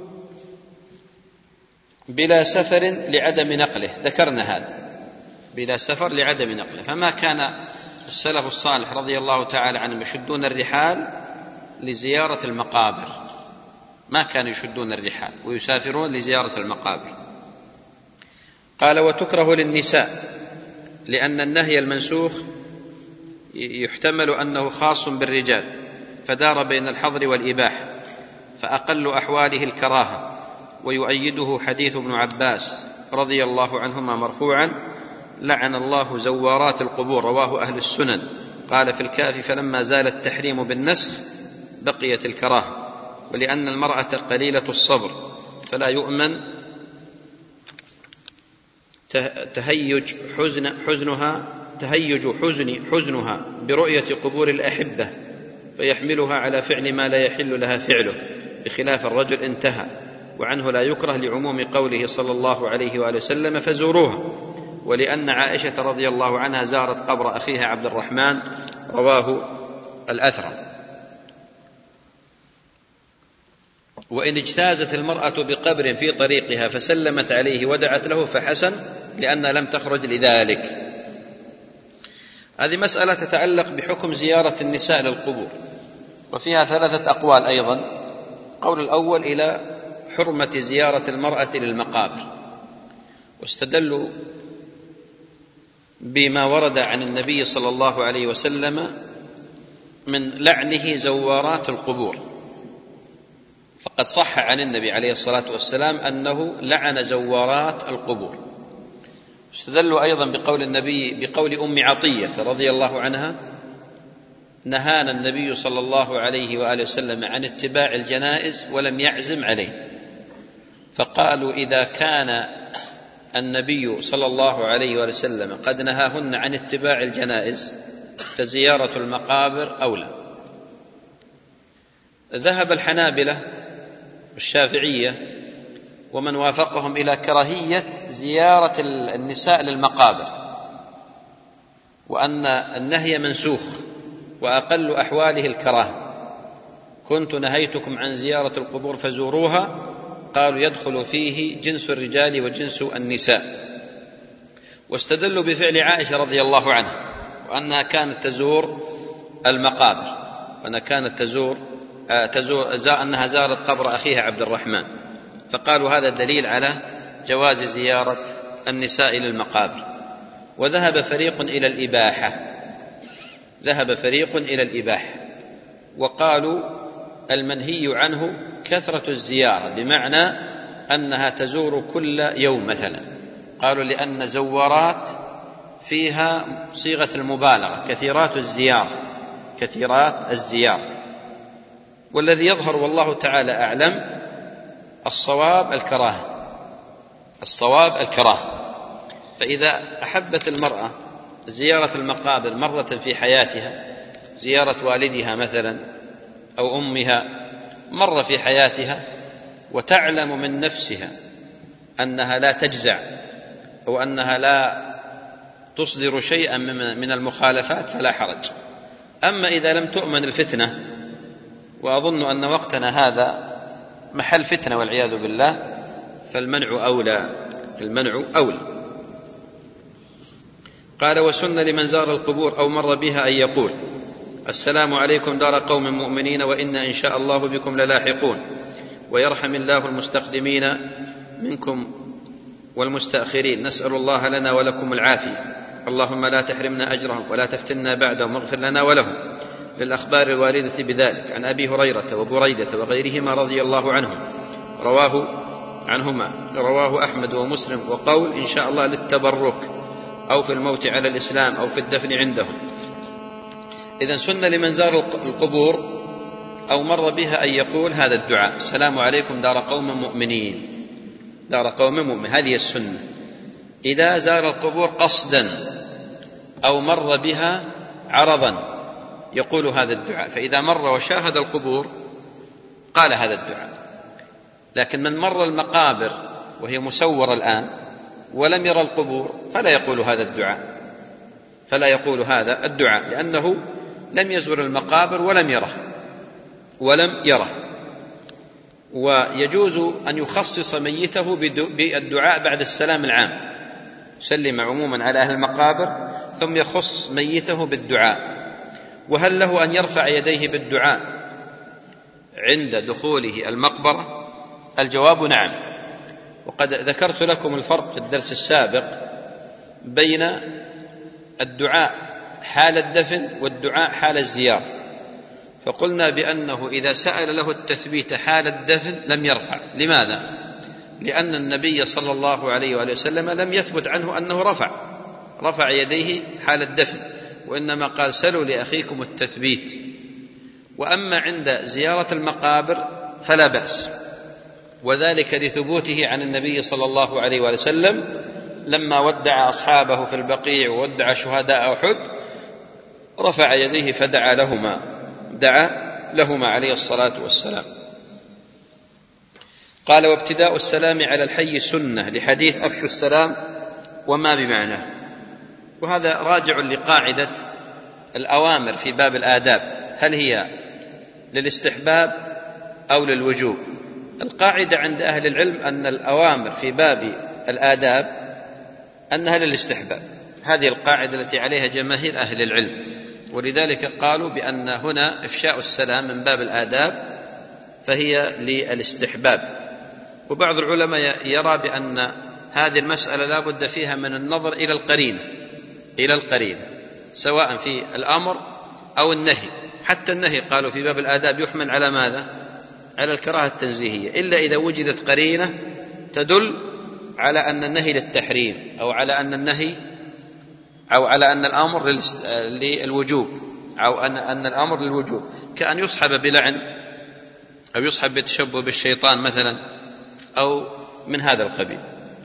بلا سفر لعدم نقله، ذكرنا هذا، بلا سفر لعدم نقله. فما كان السلف الصالح رضي الله تعالى عنهم يشدون الرحال لزيارة المقابر، ما كانوا يشدون الرحال ويسافرون لزيارة المقابر. قال وتكره للنساء، لأن النهي المنسوخ يحتمل أنه خاص بالرجال، فدار بين الحظر والإباحة، فأقل أحواله الكراهة. ويؤيده حديث ابن عباس رضي الله عنهما مرفوعا: لعن الله زوارات القبور، رواه أهل السنن. قال في الكافي: فلما زال التحريم بالنسخ بقيت الكراهة. ولأن المرأة قليلة الصبر فلا يؤمن تهيج حزن حزنها تهيج حزن حزنها برؤية قبور الأحبة فيحملها على فعل ما لا يحل لها فعله، بخلاف الرجل انتهى. وعنه لا يكره لعموم قوله صلى الله عليه وآله وسلم فزوروها، ولأن عائشة رضي الله عنها زارت قبر أخيها عبد الرحمن، رواه الأثرم. وإن اجتازت المرأة بقبر في طريقها فسلمت عليه ودعت له فحسن، لأن لم تخرج لذلك. هذه مسألة تتعلق بحكم زيارة النساء للقبور، وفيها ثلاثة أقوال أيضا. قول الأول إلى حرمة زيارة المرأة للمقابر، واستدلوا بما ورد عن النبي صلى الله عليه وسلم من لعنه زوارات القبور، فقد صح عن النبي عليه الصلاة والسلام أنه لعن زوارات القبور. استدلوا أيضا بقول النبي بقول أم عطية رضي الله عنها: نهانا النبي صلى الله عليه وآله وسلم عن اتباع الجنائز ولم يعزم عليه. فقالوا إذا كان النبي صلى الله عليه وآله وسلم قد نهاهن عن اتباع الجنائز فزيارة المقابر أولى. ذهب الحنابلة والشافعية ومن وافقهم إلى كراهية زيارة النساء للمقابر، وأن النهي منسوخ وأقل أحواله الكراهة. كنت نهيتكم عن زيارة القبور فزوروها، قالوا يدخل فيه جنس الرجال وجنس النساء. واستدلوا بفعل عائشة رضي الله عنها وأنها كانت تزور المقابر، وأنها كانت تزور, تزور أنها زارت قبر أخيها عبد الرحمن، فقالوا هذا دليل على جواز زيارة النساء للمقابر. وذهب فريق إلى الإباحة ذهب فريق إلى الإباحة وقالوا المنهي عنه كثرة الزيارة، بمعنى أنها تزور كل يوم مثلا. قالوا لأن زوارات فيها صيغة المبالغة، كثيرات الزيارة كثيرات الزيارة والذي يظهر والله تعالى أعلم الصواب الكراهة الصواب الكراهة فإذا أحبت المرأة زيارة المقابر مرة في حياتها، زيارة والدها مثلا أو أمها مرة في حياتها، وتعلم من نفسها أنها لا تجزع أو أنها لا تصدر شيئا من المخالفات فلا حرج. أما إذا لم تؤمن الفتنة، وأظن أن وقتنا هذا محل فتنة والعياذ بالله، فالمنع أولى المنع أولى. قال: وسن لمن زار القبور أو مر بها أن يقول: السلام عليكم دار قوم مؤمنين وإنا إن شاء الله بكم للاحقون، ويرحم الله المستقدمين منكم والمستأخرين، نسأل الله لنا ولكم العافية، اللهم لا تحرمنا أجرهم ولا تفتنا بعدهم واغفر لنا ولهم. للأخبار الواردة بذلك عن أبي هريرة وبريدة وغيرهما رضي الله عنهم رواه عنهما رواه أحمد ومسلم. وقول إن شاء الله للتبرك أو في الموت على الإسلام أو في الدفن عندهم. إذن سن لمن زار القبور أو مر بها أن يقول هذا الدعاء: السلام عليكم دار قوم مؤمنين دار قوم مؤمن. هذه السنة. إذا زار القبور قصدا أو مر بها عرضا يقول هذا الدعاء، فإذا مر وشاهد القبور قال هذا الدعاء. لكن من مر المقابر وهي مسورة الآن ولم يرى القبور فلا يقول هذا الدعاء فلا يقول هذا الدعاء لأنه لم يزور المقابر ولم يره ولم يره ويجوز أن يخصص ميته بالدعاء بعد السلام العام، يسلم عموما على أهل المقابر ثم يخص ميته بالدعاء. وهل له أن يرفع يديه بالدعاء عند دخوله المقبرة؟ الجواب نعم. وقد ذكرت لكم الفرق في الدرس السابق بين الدعاء حال الدفن والدعاء حال الزيارة، فقلنا بأنه إذا سأل له التثبيت حال الدفن لم يرفع. لماذا؟ لأن النبي صلى الله عليه وآله وسلم لم يثبت عنه أنه رفع رفع يديه حال الدفن، وإنما قال: سلوا لأخيكم التثبيت. وأما عند زيارة المقابر فلا بأس، وذلك لثبوته عن النبي صلى الله عليه وسلم لما ودع أصحابه في البقيع وودع شهداء أحد رفع يديه فدعا لهما دعا لهما عليه الصلاة والسلام. قال: وابتداء السلام على الحي سنة، لحديث أفشوا السلام وما بمعناه. وهذا راجع لقاعدة الأوامر في باب الآداب، هل هي للاستحباب أو للوجوب؟ القاعدة عند أهل العلم أن الأوامر في باب الآداب أنها للاستحباب، هذه القاعدة التي عليها جماهير أهل العلم، ولذلك قالوا بأن هنا إفشاء السلام من باب الآداب فهي للاستحباب. وبعض العلماء يرى بأن هذه المسألة لا بد فيها من النظر إلى القرينة إلى القرينة سواء في الأمر أو النهي. حتى النهي قالوا في باب الآداب يحمل على ماذا؟ على الكراهة التنزيهية، إلا إذا وجدت قرينة تدل على أن النهي للتحريم أو على أن النهي أو على أن الأمر للوجوب أو أن أن الأمر للوجوب، كأن يصحب بلعن أو يصحب بتشبه بالشيطان مثلا أو من هذا القبيل.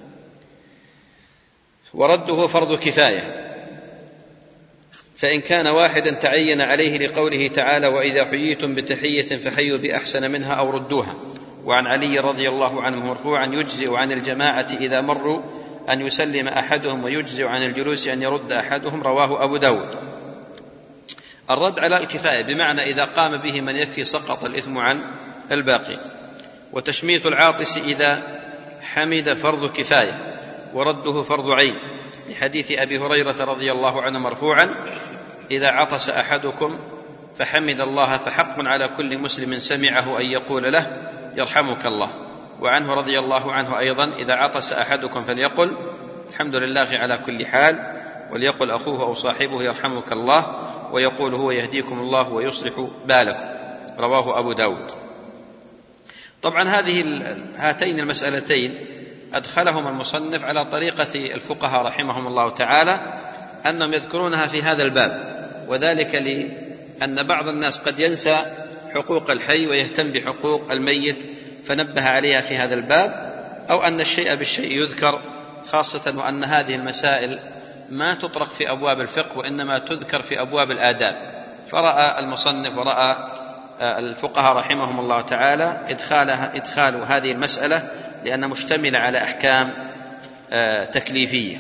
ورده فرض كفاية، فإن كان واحدا تعين عليه لقوله تعالى: وإذا حييتم بتحية فحيوا بأحسن منها أو ردوها. وعن علي رضي الله عنه مرفوعا: يجزئ عن الجماعة إذا مروا أن يسلم أحدهم، ويجزئ عن الجلوس أن يرد أحدهم. رواه أبو داود. الرد على الكفاية بمعنى إذا قام به من يكفي سقط الإثم عن الباقي. وتشميت العاطس إذا حمد فرض كفاية، ورده فرض عين، لحديث أبي هريرة رضي الله عنه مرفوعا: إذا عطس أحدكم فحمد الله فحق على كل مسلم سمعه أن يقول له: يرحمك الله. وعنه رضي الله عنه أيضا: إذا عطس أحدكم فليقل: الحمد لله على كل حال، وليقل أخوه أو صاحبه: يرحمك الله، ويقول هو: يهديكم الله ويصلح بالكم. رواه أبو داود. طبعا هذه هاتين المسألتين أدخلهم المصنف على طريقة الفقهاء رحمهم الله تعالى، أنهم يذكرونها في هذا الباب، وذلك لأن بعض الناس قد ينسى حقوق الحي ويهتم بحقوق الميت فنبه عليها في هذا الباب، أو أن الشيء بالشيء يذكر، خاصة وأن هذه المسائل ما تطرق في أبواب الفقه وإنما تذكر في أبواب الآداب. فرأى المصنف ورأى الفقهاء رحمهم الله تعالى إدخالها إدخال هذه المسألة لأنها مشتملة على أحكام تكليفية.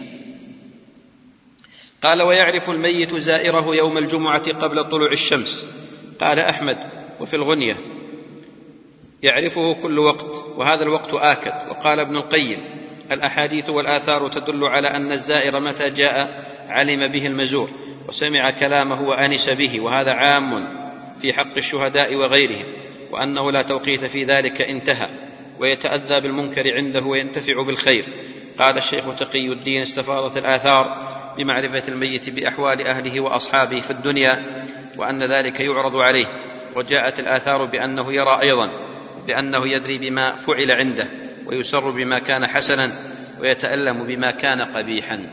قال: ويعرف الميت زائره يوم الجمعة قبل طلوع الشمس. قال أحمد: وفي الغنية: يعرفه كل وقت، وهذا الوقت آكد. وقال ابن القيم: الأحاديث والآثار تدل على أن الزائر متى جاء علم به المزور وسمع كلامه وأنس به، وهذا عام في حق الشهداء وغيرهم، وأنه لا توقيت في ذلك انتهى، ويتأذى بالمنكر عنده وينتفع بالخير. قال الشيخ تقي الدين: استفاضت الآثار بمعرفة الميت بأحوال أهله وأصحابه في الدنيا، وأن ذلك يعرض عليه. وجاءت الآثار بأنه يرى أيضا، بأنه يدري بما فعل عنده، ويسر بما كان حسنا، ويتألم بما كان قبيحا.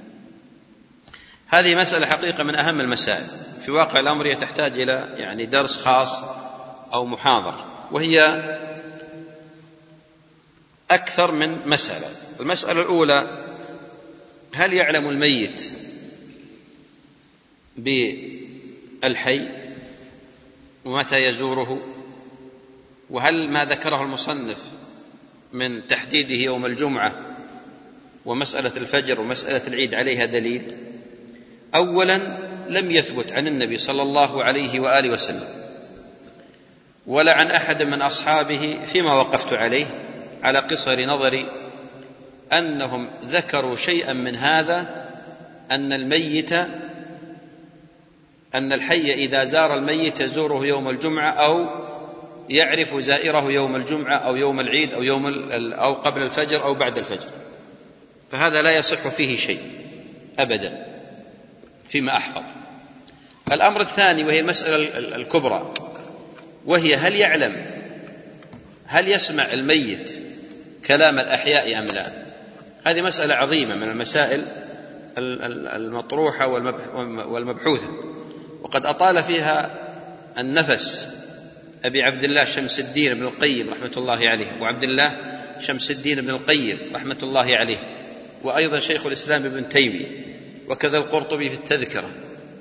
هذه مسألة حقيقة من أهم المسائل في واقع الأمر، هي تحتاج إلى يعني درس خاص أو محاضرة، وهي أكثر من مسألة. المسألة الأولى: هل يعلم الميت بالحي ومتى يزوره؟ وهل ما ذكره المصنف من تحديده يوم الجمعة ومسألة الفجر ومسألة العيد عليها دليل؟ أولا، لم يثبت عن النبي صلى الله عليه وآله وسلم ولا عن أحد من أصحابه فيما وقفت عليه على قصر نظري أنهم ذكروا شيئا من هذا، أن الميت أن الحي إذا زار الميت يزوره يوم الجمعة أو يعرف زائره يوم الجمعة أو يوم العيد أو يوم أو قبل الفجر أو بعد الفجر. فهذا لا يصح فيه شيء أبدا فيما أحفظ. الأمر الثاني وهي المسألة الكبرى، وهي: هل يعلم هل يسمع الميت كلام الأحياء أم لا؟ هذه مسألة عظيمة من المسائل المطروحة والمبحوثة، وقد أطال فيها النفس أبي عبد الله شمس الدين بن القيم رحمة الله عليه، وعبد الله شمس الدين بن القيم رحمة الله عليه، وأيضا شيخ الإسلام ابن تيمية، وكذا القرطبي في التذكرة،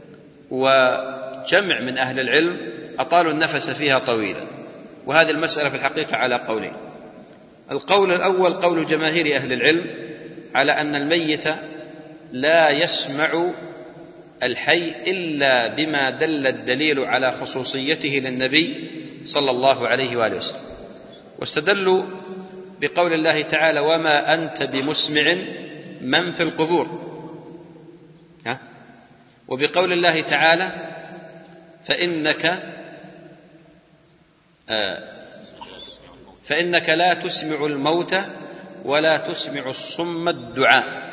وجمع من أهل العلم أطالوا النفس فيها طويلا. وهذه المسألة في الحقيقة على قولين. القول الأول قول جماهير أهل العلم على أن الميت لا يسمع الحي إلا بما دل الدليل على خصوصيته للنبي صلى الله عليه وآله وسلم، واستدلوا بقول الله تعالى: وما أنت بمسمع من في القبور، ها؟ وبقول الله تعالى: فإنك آه فإنك لا تسمع الموتى ولا تسمع الصم الدعاء.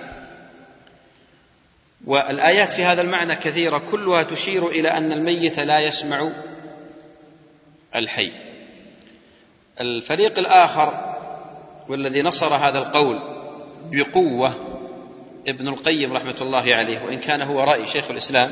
والآيات في هذا المعنى كثيرة كلها تشير إلى أن الميت لا يسمع الحي. الفريق الآخر والذي نصر هذا القول بقوة ابن القيم رحمة الله عليه، وإن كان هو رأي شيخ الإسلام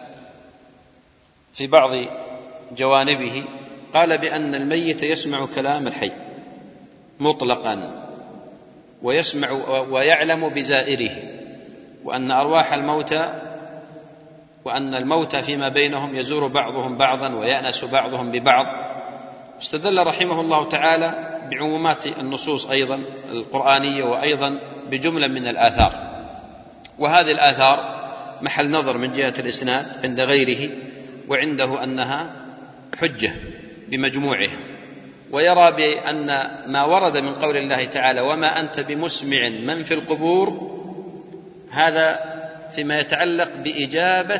في بعض جوانبه، قال بأن الميت يسمع كلام الحي مطلقا، ويسمع ويعلم بزائره، وأن أرواح الموتى وأن الموتى فيما بينهم يزور بعضهم بعضا ويأنس بعضهم ببعض. استدل رحمه الله تعالى بعمومات النصوص أيضا القرآنية، وأيضا بجملة من الآثار، وهذه الآثار محل نظر من جهة الإسناد عند غيره، وعنده أنها حجة بمجموعها، ويرى بأن ما ورد من قول الله تعالى: وما أنت بمسمع من في القبور، هذا فيما يتعلق بإجابة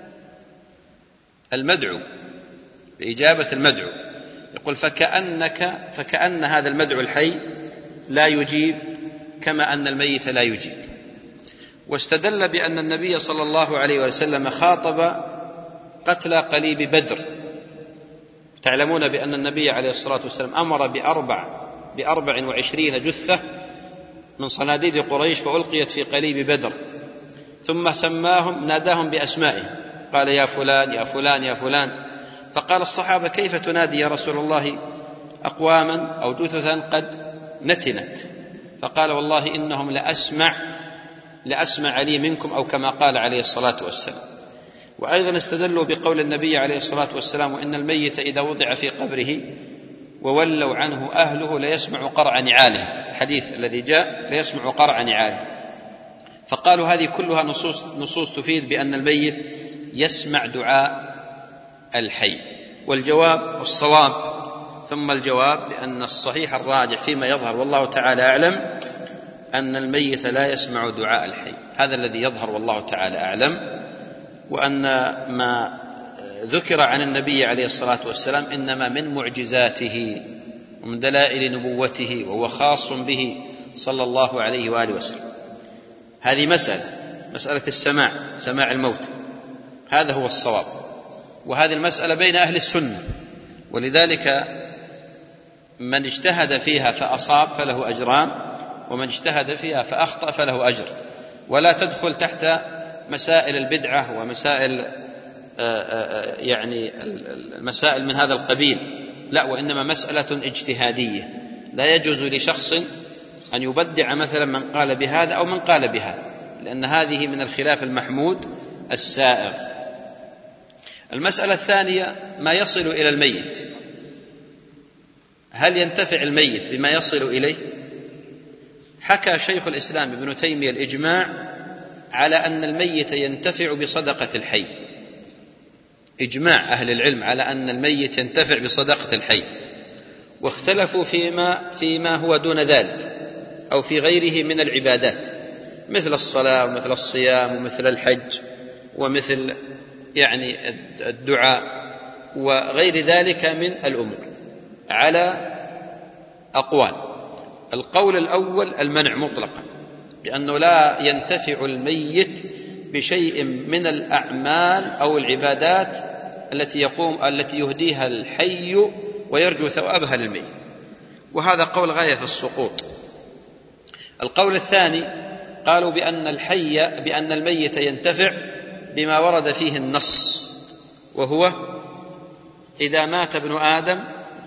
المدعو بإجابة المدعو يقول: فكأنك فكأن هذا المدعو الحي لا يجيب كما أن الميت لا يجيب. واستدل بأن النبي صلى الله عليه وسلم خاطب قتلى قليب بدر. تعلمون بأن النبي عليه الصلاة والسلام أمر بأربع بأربع وعشرين جثة من صناديد قريش فألقيت في قليب بدر، ثم سماهم ناداهم بأسمائهم، قال: يا فلان يا فلان يا فلان. فقال الصحابة: كيف تنادي يا رسول الله أقواما أو جثثا قد نتنت؟ فقال: والله إنهم لأسمع لأسمع لي منكم، أو كما قال عليه الصلاة والسلام. وأيضا استدلوا بقول النبي عليه الصلاة والسلام: وإن الميت إذا وضع في قبره وولوا عنه أهله ليسمع قرع نعاله، في الحديث الذي جاء: ليسمع قرع نعاله. فقالوا هذه كلها نصوص, نصوص تفيد بأن الميت يسمع دعاء الحي. والجواب الصواب ثم الجواب بأن الصحيح الراجح فيما يظهر والله تعالى أعلم أن الميت لا يسمع دعاء الحي، هذا الذي يظهر والله تعالى أعلم. وأن ما ذكر عن النبي عليه الصلاة والسلام إنما من معجزاته ومن دلائل نبوته، وهو خاص به صلى الله عليه وآله وسلم. هذه مسألة مسألة السماع سماع الموت، هذا هو الصواب، وهذه المسألة بين أهل السنة، ولذلك من اجتهد فيها فأصاب فله أجران، ومن اجتهد فيها فأخطأ فله أجر. ولا تدخل تحت مسائل البدعة ومسائل يعني المسائل من هذا القبيل، لا، وإنما مسألة اجتهادية، لا يجوز لشخص أن يبدع مثلا من قال بهذا أو من قال بهذا، لأن هذه من الخلاف المحمود السائغ. المسألة الثانية ما يصل إلى الميت، هل ينتفع الميت بما يصل إليه؟ حكى شيخ الإسلام ابن تيمية الإجماع على أن الميت ينتفع بصدقة الحي، إجماع أهل العلم على أن الميت ينتفع بصدقة الحي، واختلفوا فيما, فيما هو دون ذلك أو في غيره من العبادات، مثل الصلاة ومثل الصيام ومثل الحج ومثل يعني الدعاء وغير ذلك من الأمور، على أقوال. القول الأول المنع مطلقا، لأنه لا ينتفع الميت بشيء من الأعمال أو العبادات التي يقوم التي يهديها الحي ويرجو ثوابها للميت، وهذا قول غاية في السقوط. القول الثاني قالوا بأن الحي بأن الميت ينتفع بما ورد فيه النص، وهو إذا مات ابن آدم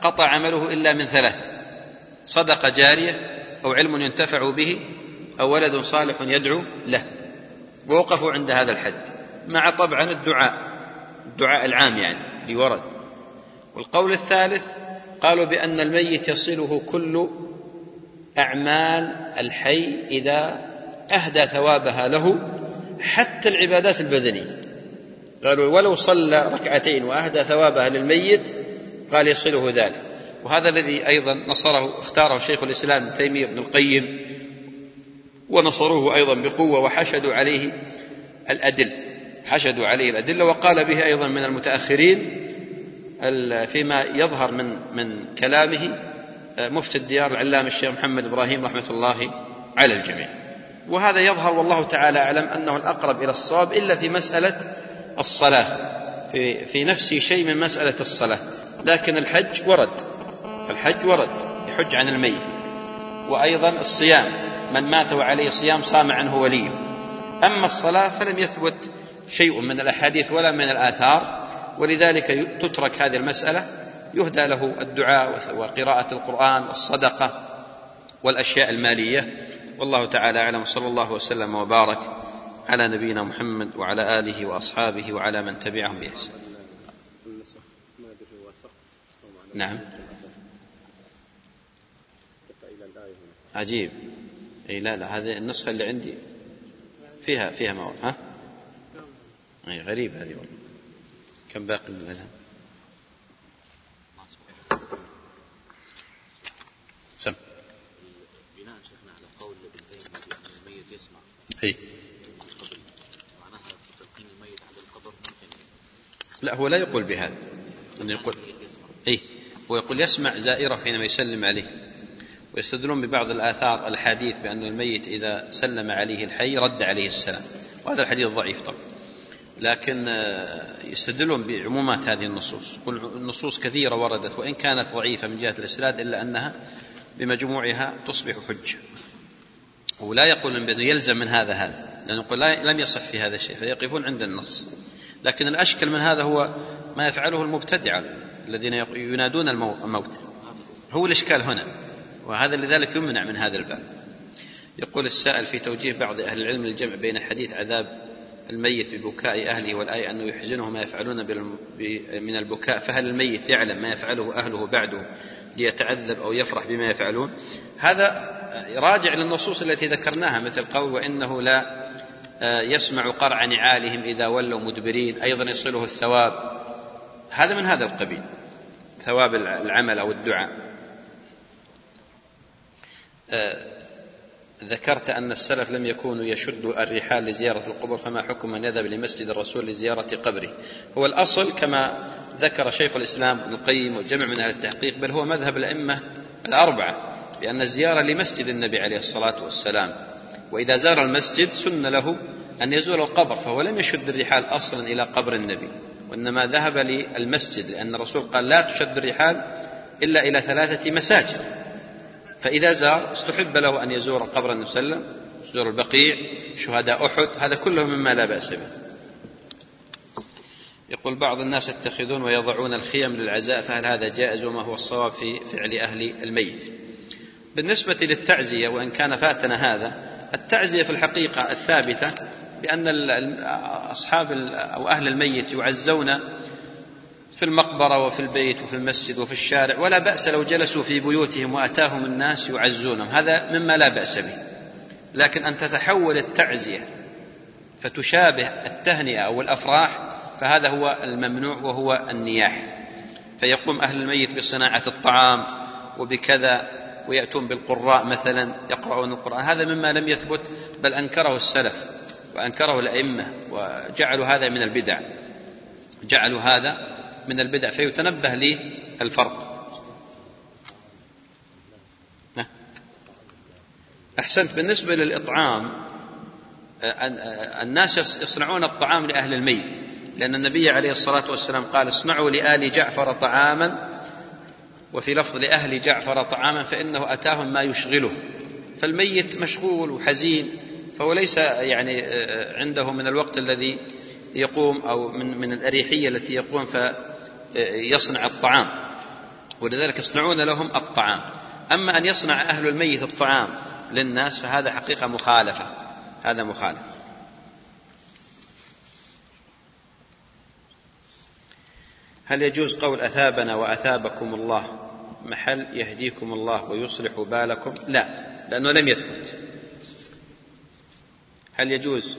قطع عمله إلا من ثلاث: صدقة جارية، أو علم ينتفع به، أو ولد صالح يدعو له. ووقفوا عند هذا الحد، مع طبعا الدعاء الدعاء العام يعني اللي ورد. والقول الثالث قالوا بأن الميت يصله كل أعمال الحي إذا أهدى ثوابها له، حتى العبادات البدنية. قالوا ولو صلى ركعتين وأهدى ثوابها للميت قال يصله ذلك. وهذا الذي أيضا نصره اختاره شيخ الإسلام ابن تيمية ابن القيم، ونصروه أيضا بقوة، وحشدوا عليه الأدلة حشدوا عليه الأدلة وقال به أيضا من المتأخرين فيما يظهر من من كلامه مفتي الديار العلامة الشيخ محمد إبراهيم رحمة الله على الجميع. وهذا يظهر والله تعالى أعلم أنه الأقرب إلى الصواب، إلا في مسألة الصلاة، في, في نفس شيء من مسألة الصلاة. لكن الحج ورد الحج ورد يحج عن الميت. وأيضا الصيام، من مات وعليه صيام صام عنه وليه. أما الصلاة فلم يثبت شيء من الأحاديث ولا من الآثار، ولذلك تترك هذه المسألة، يهدى له الدعاء وقراءة القرآن والصدقة والأشياء المالية. والله تعالى أعلم، صلى الله وسلم وبارك على نبينا محمد وعلى آله وأصحابه وعلى من تبعهم بإحسان. نعم، عجيب. أي لا لا، هذه النسخة اللي عندي فيها فيها مواد. ها أي غريب هذه والله. كم باقي من الأذان؟ سم بناء شيخنا على قول ابن تيمية بأن الميت يسمع هي معناها تلقين الميت عند القبر ممكن. لا، هو لا يقول بهذا، أنه يقول إيه، هو يقول يسمع زائره حينما يسلم عليه. ويستدلون ببعض الآثار الحديث بأن الميت إذا سلم عليه الحي رد عليه السلام، وهذا الحديث ضعيف طبعا، لكن يستدلون بعمومات هذه النصوص. النصوص كثيرة وردت وإن كانت ضعيفة من جهة الإسناد، إلا أنها بمجموعها تصبح حجة. ولا يقول بأنه يلزم من هذا هذا، لأنه يقول لم يصح في هذا الشيء، فيقفون عند النص. لكن الأشكل من هذا هو ما يفعله المبتدعة الذين ينادون الموت، هو الإشكال هنا، وهذا لذلك يمنع من هذا الباب. يقول السائل في توجيه بعض أهل العلم الجمع بين حديث عذاب الميت ببكاء أهله والآية أنه يحزنه ما يفعلون من البكاء، فهل الميت يعلم ما يفعله أهله بعده ليتعذب أو يفرح بما يفعلون؟ هذا راجع للنصوص التي ذكرناها، مثل قول وإنه لا يسمع قرع نعالهم إذا ولوا مدبرين، أيضا يصله الثواب. هذا من هذا القبيل، ثواب العمل أو الدعاء. ذكرت أن السلف لم يكونوا يشدوا الرحال لزيارة القبور، فما حكم من يذهب لمسجد الرسول لزيارة قبره؟ هو الأصل كما ذكر شيخ الإسلام ابن القيم وجمع من أهل التحقيق، بل هو مذهب الأئمة الأربعة، بأن الزيارة لمسجد النبي عليه الصلاة والسلام، وإذا زار المسجد سن له أن يزور القبر، فهو لم يشد الرحال أصلا إلى قبر النبي، وإنما ذهب للمسجد، لأن الرسول قال لا تشد الرحال إلا إلى ثلاثة مساجد. فإذا زار استحب له أن يزور قبر النبي صلى الله عليه وسلم، يزور البقيع، شهداء أحد، هذا كله مما لا بأس به. يقول بعض الناس يتخذون ويضعون الخيم للعزاء، فهل هذا جائز؟ وما هو الصواب في فعل أهل الميت؟ بالنسبة للتعزية، وإن كان فاتنا هذا، التعزية في الحقيقة الثابتة بأن أصحاب أو أهل الميت يعزون في المقبرة وفي البيت وفي المسجد وفي الشارع، ولا بأس لو جلسوا في بيوتهم وأتاهم الناس يعزونهم، هذا مما لا بأس به. لكن أن تتحول التعزية فتشابه التهنئة أو الأفراح، فهذا هو الممنوع، وهو النياح. فيقوم أهل الميت بصناعة الطعام وبكذا، ويأتون بالقراء مثلا يقرؤون القرآن، هذا مما لم يثبت، بل أنكره السلف وأنكره الأئمة، وجعلوا هذا من البدع جعلوا هذا من البدع فيتنبه لي الفرق. أحسنت. بالنسبة للإطعام، الناس يصنعون الطعام لأهل الميت، لأن النبي عليه الصلاة والسلام قال اصنعوا لآل جعفر طعاما، وفي لفظ لأهل جعفر طعاما، فإنه أتاهم ما يشغله. فالميت مشغول وحزين، فهو ليس يعني عنده من الوقت الذي يقوم أو من من الأريحية التي يقوم فيصنع الطعام. ولذلك يصنعون لهم الطعام. أما أن يصنع أهل الميت الطعام للناس فهذا حقيقة مخالفة، هذا مخالف. هل يجوز قول أثابنا وأثابكم الله محل يهديكم الله ويصلح بالكم؟ لا، لأنه لم يثبت. هل يجوز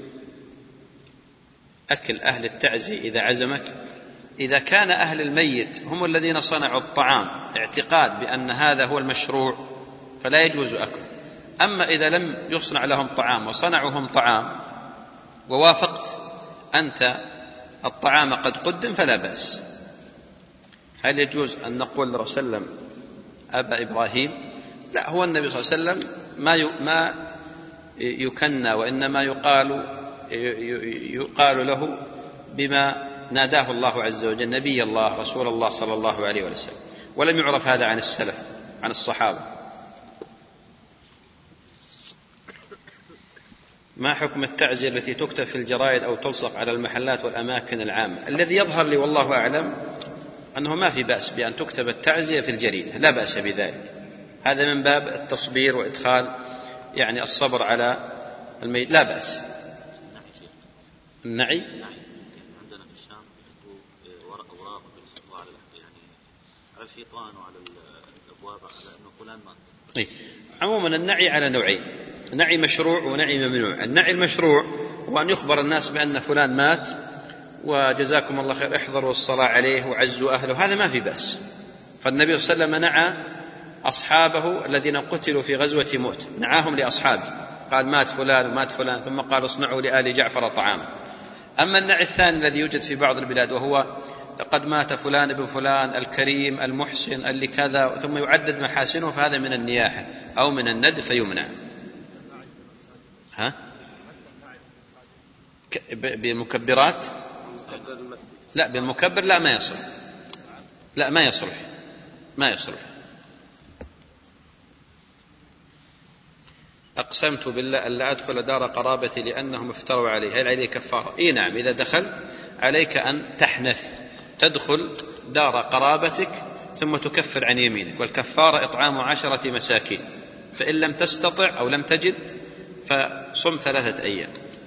أكل أهل التعزي إذا عزمك؟ إذا كان أهل الميت هم الذين صنعوا الطعام اعتقاد بأن هذا هو المشروع فلا يجوز أكله. أما إذا لم يصنع لهم طعام وصنعوا هم طعام ووافقت أنت الطعام قد قدم فلا بأس. هل يجوز أن نقول لرسول الله أبا إبراهيم؟ لا، هو النبي صلى الله عليه وسلم ما ما يكنى، وإنما يقال يقال له بما ناداه الله عز وجل، نبي الله رسول الله صلى الله عليه وسلم، ولم يعرف هذا عن السلف عن الصحابة. ما حكم التعزية التي تكتب في الجرائد أو تلصق على المحلات والأماكن العامة؟ الذي يظهر لي والله أعلم أنه ما في بأس بأن تكتب التعزية في الجريدة، لا بأس بذلك، هذا من باب التصبير وإدخال يعني الصبر على الميت، لا بأس. النعي عندنا في الشام يكتبوا ورق أوراق ويلصقوا على يعني على الحيطان وعلى الأبواب على أنه فلان مات. إيه. عموما النعي على نوعين، نعي مشروع ونعي ممنوع. النعي المشروع هو أن يخبر الناس بأن فلان مات وجزاكم الله خير احضروا الصلاة عليه وعزوا أهله، هذا ما في بأس. فالنبي صلى الله عليه وسلم نعى أصحابه الذين قتلوا في غزوة موت، نعاهم لأصحابه، قال مات فلان ومات فلان، ثم قال اصنعوا لآل جعفر طعاما. أما النعي الثاني الذي يوجد في بعض البلاد وهو لقد مات فلان ابن فلان الكريم المحسن اللي كذا، ثم يعدد محاسنه، فهذا من النياحة أو من الند فيمنع. ها؟ بالمكبرات؟ لا، بالمكبر لا، ما يصلح، لا ما يصلح، ما يصلح. أقسمت بالله ألا أدخل دار قرابتي لأنهم افتروا علي، هل علي كفارة؟ إيه نعم، إذا دخلت عليك أن تحنث، تدخل دار قرابتك ثم تكفر عن يمينك، والكفارة إطعام عشرة مساكين، فإن لم تستطع أو لم تجد فصم ثلاثة أيام.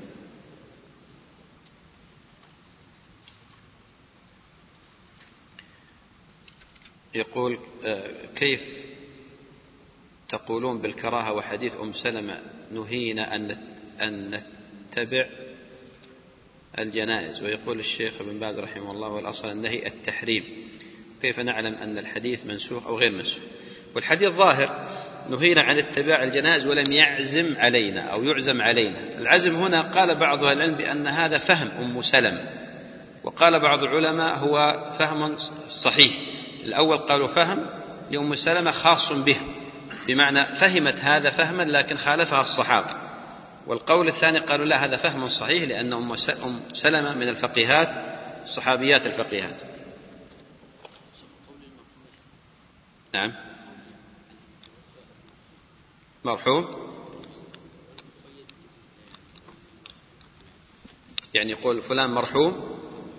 يقول كيف تقولون بالكراهة وحديث أم سلمة نهينا أن نتبع الجنائز؟ ويقول الشيخ ابن باز رحمه الله والأصل النهي التحريم، كيف نعلم أن الحديث منسوخ أو غير منسوخ؟ والحديث ظاهر نهينا عن اتباع الجنائز ولم يعزم علينا أو يعزم علينا. العزم هنا قال بعض أهل العلم بأن هذا فهم أم سلمة، وقال بعض العلماء هو فهم صحيح. الأول قالوا فهم لأم سلمة خاص به، بمعنى فهمت هذا فهما لكن خالفها الصحابة. والقول الثاني قالوا لا، هذا فهم صحيح لأن أم سلمة من الفقيهات الصحابيات الفقيهات. نعم، مرحوم يعني يقول فلان مرحوم.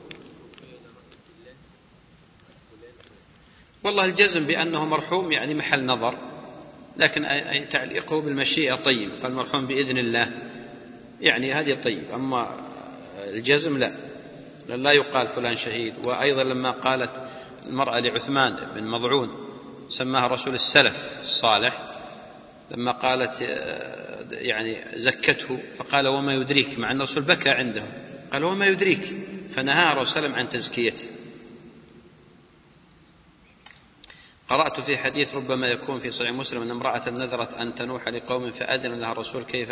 والله الجزم بأنه مرحوم يعني محل نظر، لكن أي تعليقه بالمشيئة طيب، قال مرحوم بإذن الله يعني هذه طيب، أما الجزم لا، لا يقال فلان شهيد. وأيضا لما قالت المرأة لعثمان بن مضعون سماها رسول السلف الصالح، لما قالت يعني زكته فقال وما يدريك، مع أن الرسول بكى عنده، قال وما يدريك، فنهى الرسول صلى الله عليه وسلم عن تزكيته. قرأت في حديث ربما يكون في صحيح مسلم أن امرأة نذرت أن تنوح لقوم فأذن لها الرسول، كيف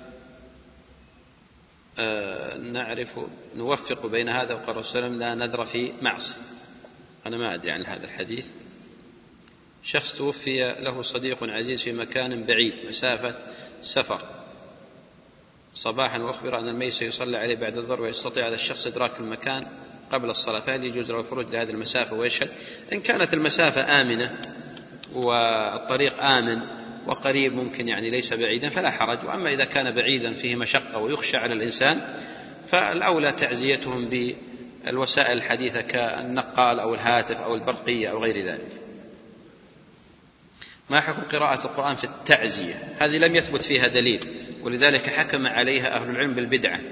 آه نعرف نوفق بين هذا؟ وقال الرسول صلى الله عليه وسلم لا نذر في معصية. أنا ما أدري عن هذا الحديث. شخص توفي له صديق عزيز في مكان بعيد مسافة سفر صباحا، وأخبر أن الميت سيصلى عليه بعد الظهر، ويستطيع هذا الشخص إدراك المكان قبل الصلاة، فهل يجوز له الخروج لهذه المسافة ويشهد؟ إن كانت المسافة آمنة والطريق آمن وقريب ممكن يعني ليس بعيدا فلا حرج. وأما إذا كان بعيدا فيه مشقة ويخشى على الإنسان فالأولى تعزيتهم بالوسائل الحديثة كالنقال أو الهاتف أو البرقية أو غير ذلك. ما حكم قراءة القرآن في التعزية؟ هذه لم يثبت فيها دليل، ولذلك حكم عليها أهل العلم بالبدعة.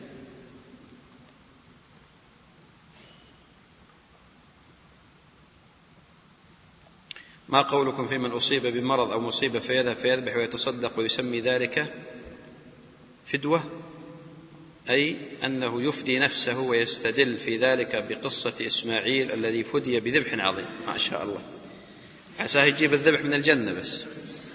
ما قولكم في من أصيب بمرض أو مصيبة فيذهب فيذبح ويتصدق ويسمي ذلك فدوة، أي أنه يفدي نفسه ويستدل في ذلك بقصة إسماعيل الذي فدي بذبح عظيم؟ ما شاء الله، عساه يجيب الذبح من الجنة. بس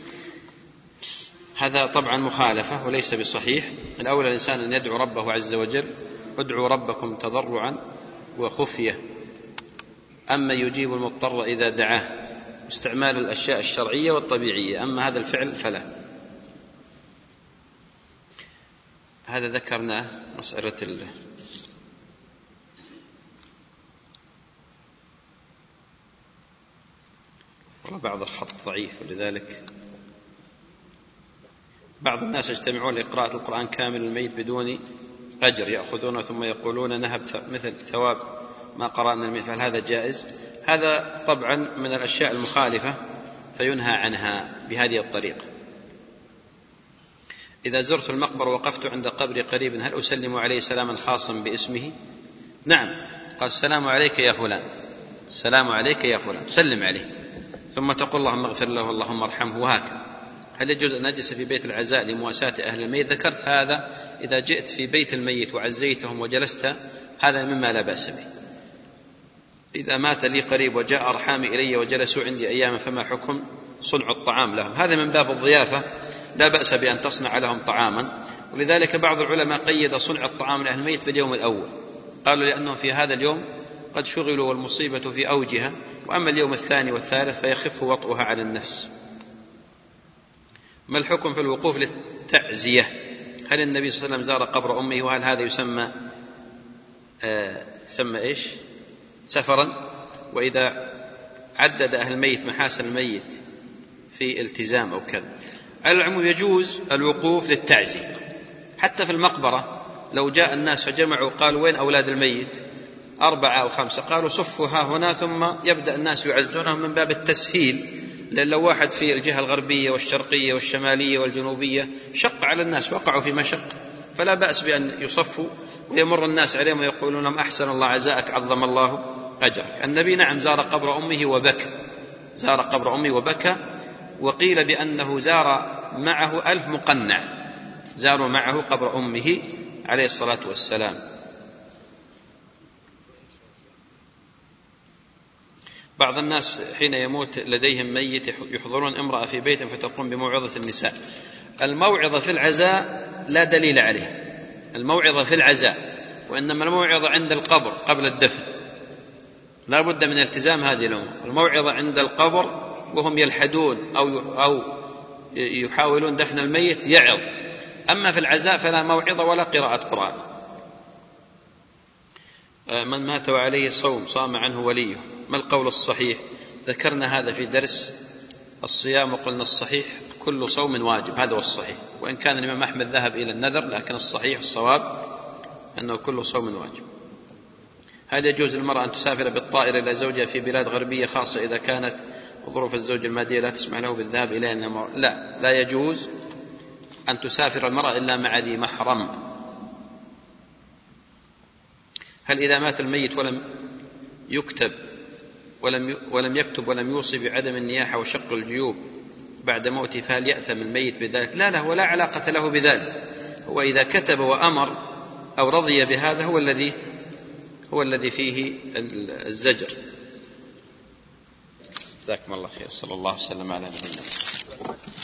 هذا طبعا مخالفة وليس بصحيح. الأولى الإنسان أن يدعو ربه عز وجل: ادعوا ربكم تضرعا وخفية، أما يجيب المضطر إذا دعاه، استعمال الأشياء الشرعية والطبيعية، أما هذا الفعل فلا. هذا ذكرناه مسألة الله. بعض الخط ضعيف، ولذلك بعض الناس يجتمعون لقراءة القرآن كامل الميت بدون أجر، يأخذونه ثم يقولون نهب مثل ثواب ما قرأنا الميت، فهل هذا جائز؟ هذا طبعا من الأشياء المخالفة فينهى عنها بهذه الطريقة. إذا زرت المقبرة وقفت عند قبر قريب هل أسلم عليه سلاما خاصا باسمه؟ نعم، قال السلام عليك يا فلان، السلام عليك يا فلان، تسلم عليه ثم تقول اللهم اغفر له واللهم ارحمه، وهكذا. هل يجوز أن أجلس في بيت العزاء لمواساة أهل الميت؟ ذكرت هذا، إذا جئت في بيت الميت وعزيتهم وجلست هذا مما لا بأس به. إذا مات لي قريب وجاء أرحامي إلي وجلسوا عندي أياما فما حكم صنع الطعام لهم؟ هذا من باب الضيافة، لا بأس بأن تصنع لهم طعاما، ولذلك بعض العلماء قيد صنع الطعام لأهل الميت باليوم الأول، قالوا لأنه في هذا اليوم قد شغلوا والمصيبة في أوجها، وأما اليوم الثاني والثالث فيخف وطئها على النفس. ما الحكم في الوقوف للتعزية؟ هل النبي صلى الله عليه وسلم زار قبر أمه؟ وهل هذا يسمى آه يسمى إيش سفرا؟ وإذا عدد أهل الميت محاسن الميت في التزام أو كذا؟ على العموم يجوز الوقوف للتعزية حتى في المقبرة. لو جاء الناس فجمعوا قالوا وين أولاد الميت؟ أربعة أو خمسة، قالوا صفوا ها هنا، ثم يبدأ الناس يعزونهم من باب التسهيل، لأن لو واحد في الجهة الغربية والشرقية والشمالية والجنوبية شق على الناس، وقعوا في مشق، فلا بأس بأن يصفوا ويمر الناس عليهم ويقولون لهم أحسن الله عزاءك عظم الله أجرك. النبي نعم زار قبر أمه وبكى، زار قبر أمه وبكى، وقيل بأنه زار معه ألف مقنع، زاروا معه قبر أمه عليه الصلاة والسلام. بعض الناس حين يموت لديهم ميت يحضرون امرأة في بيت فتقوم بموعظة النساء. الموعظة في العزاء لا دليل عليه، الموعظة في العزاء، وإنما الموعظة عند القبر قبل الدفن، لا بد من التزام هذه الأمور. الموعظة عند القبر وهم يلحدون أو أو يحاولون دفن الميت يعظ، أما في العزاء فلا موعظة ولا قراءة قرآن. من مات وعليه صوم صام عنه وليه، ما القول الصحيح؟ ذكرنا هذا في درس الصيام وقلنا الصحيح كل صوم واجب، هذا هو الصحيح، وإن كان الإمام أحمد ذهب إلى النذر، لكن الصحيح الصواب أنه كل صوم واجب. هل يجوز للمرأة أن تسافر بالطائرة إلى زوجها في بلاد غربية خاصة إذا كانت ظروف الزوج المادية لا تسمح له بالذهاب إليها؟ لا، لا يجوز أن تسافر المرأة إلا مع ذي محرم. هل إذا مات الميت ولم يكتب ولم ولم يكتب ولم يوصي بعدم النياحة وشق الجيوب بعد موته فهل يأثم الميت بذلك؟ لا له ولا علاقة له بذلك، هو إذا كتب وأمر أو رضي بهذا هو الذي هو الذي فيه الزجر. جزاكم الله خير، صلى الله وسلم على نبينا.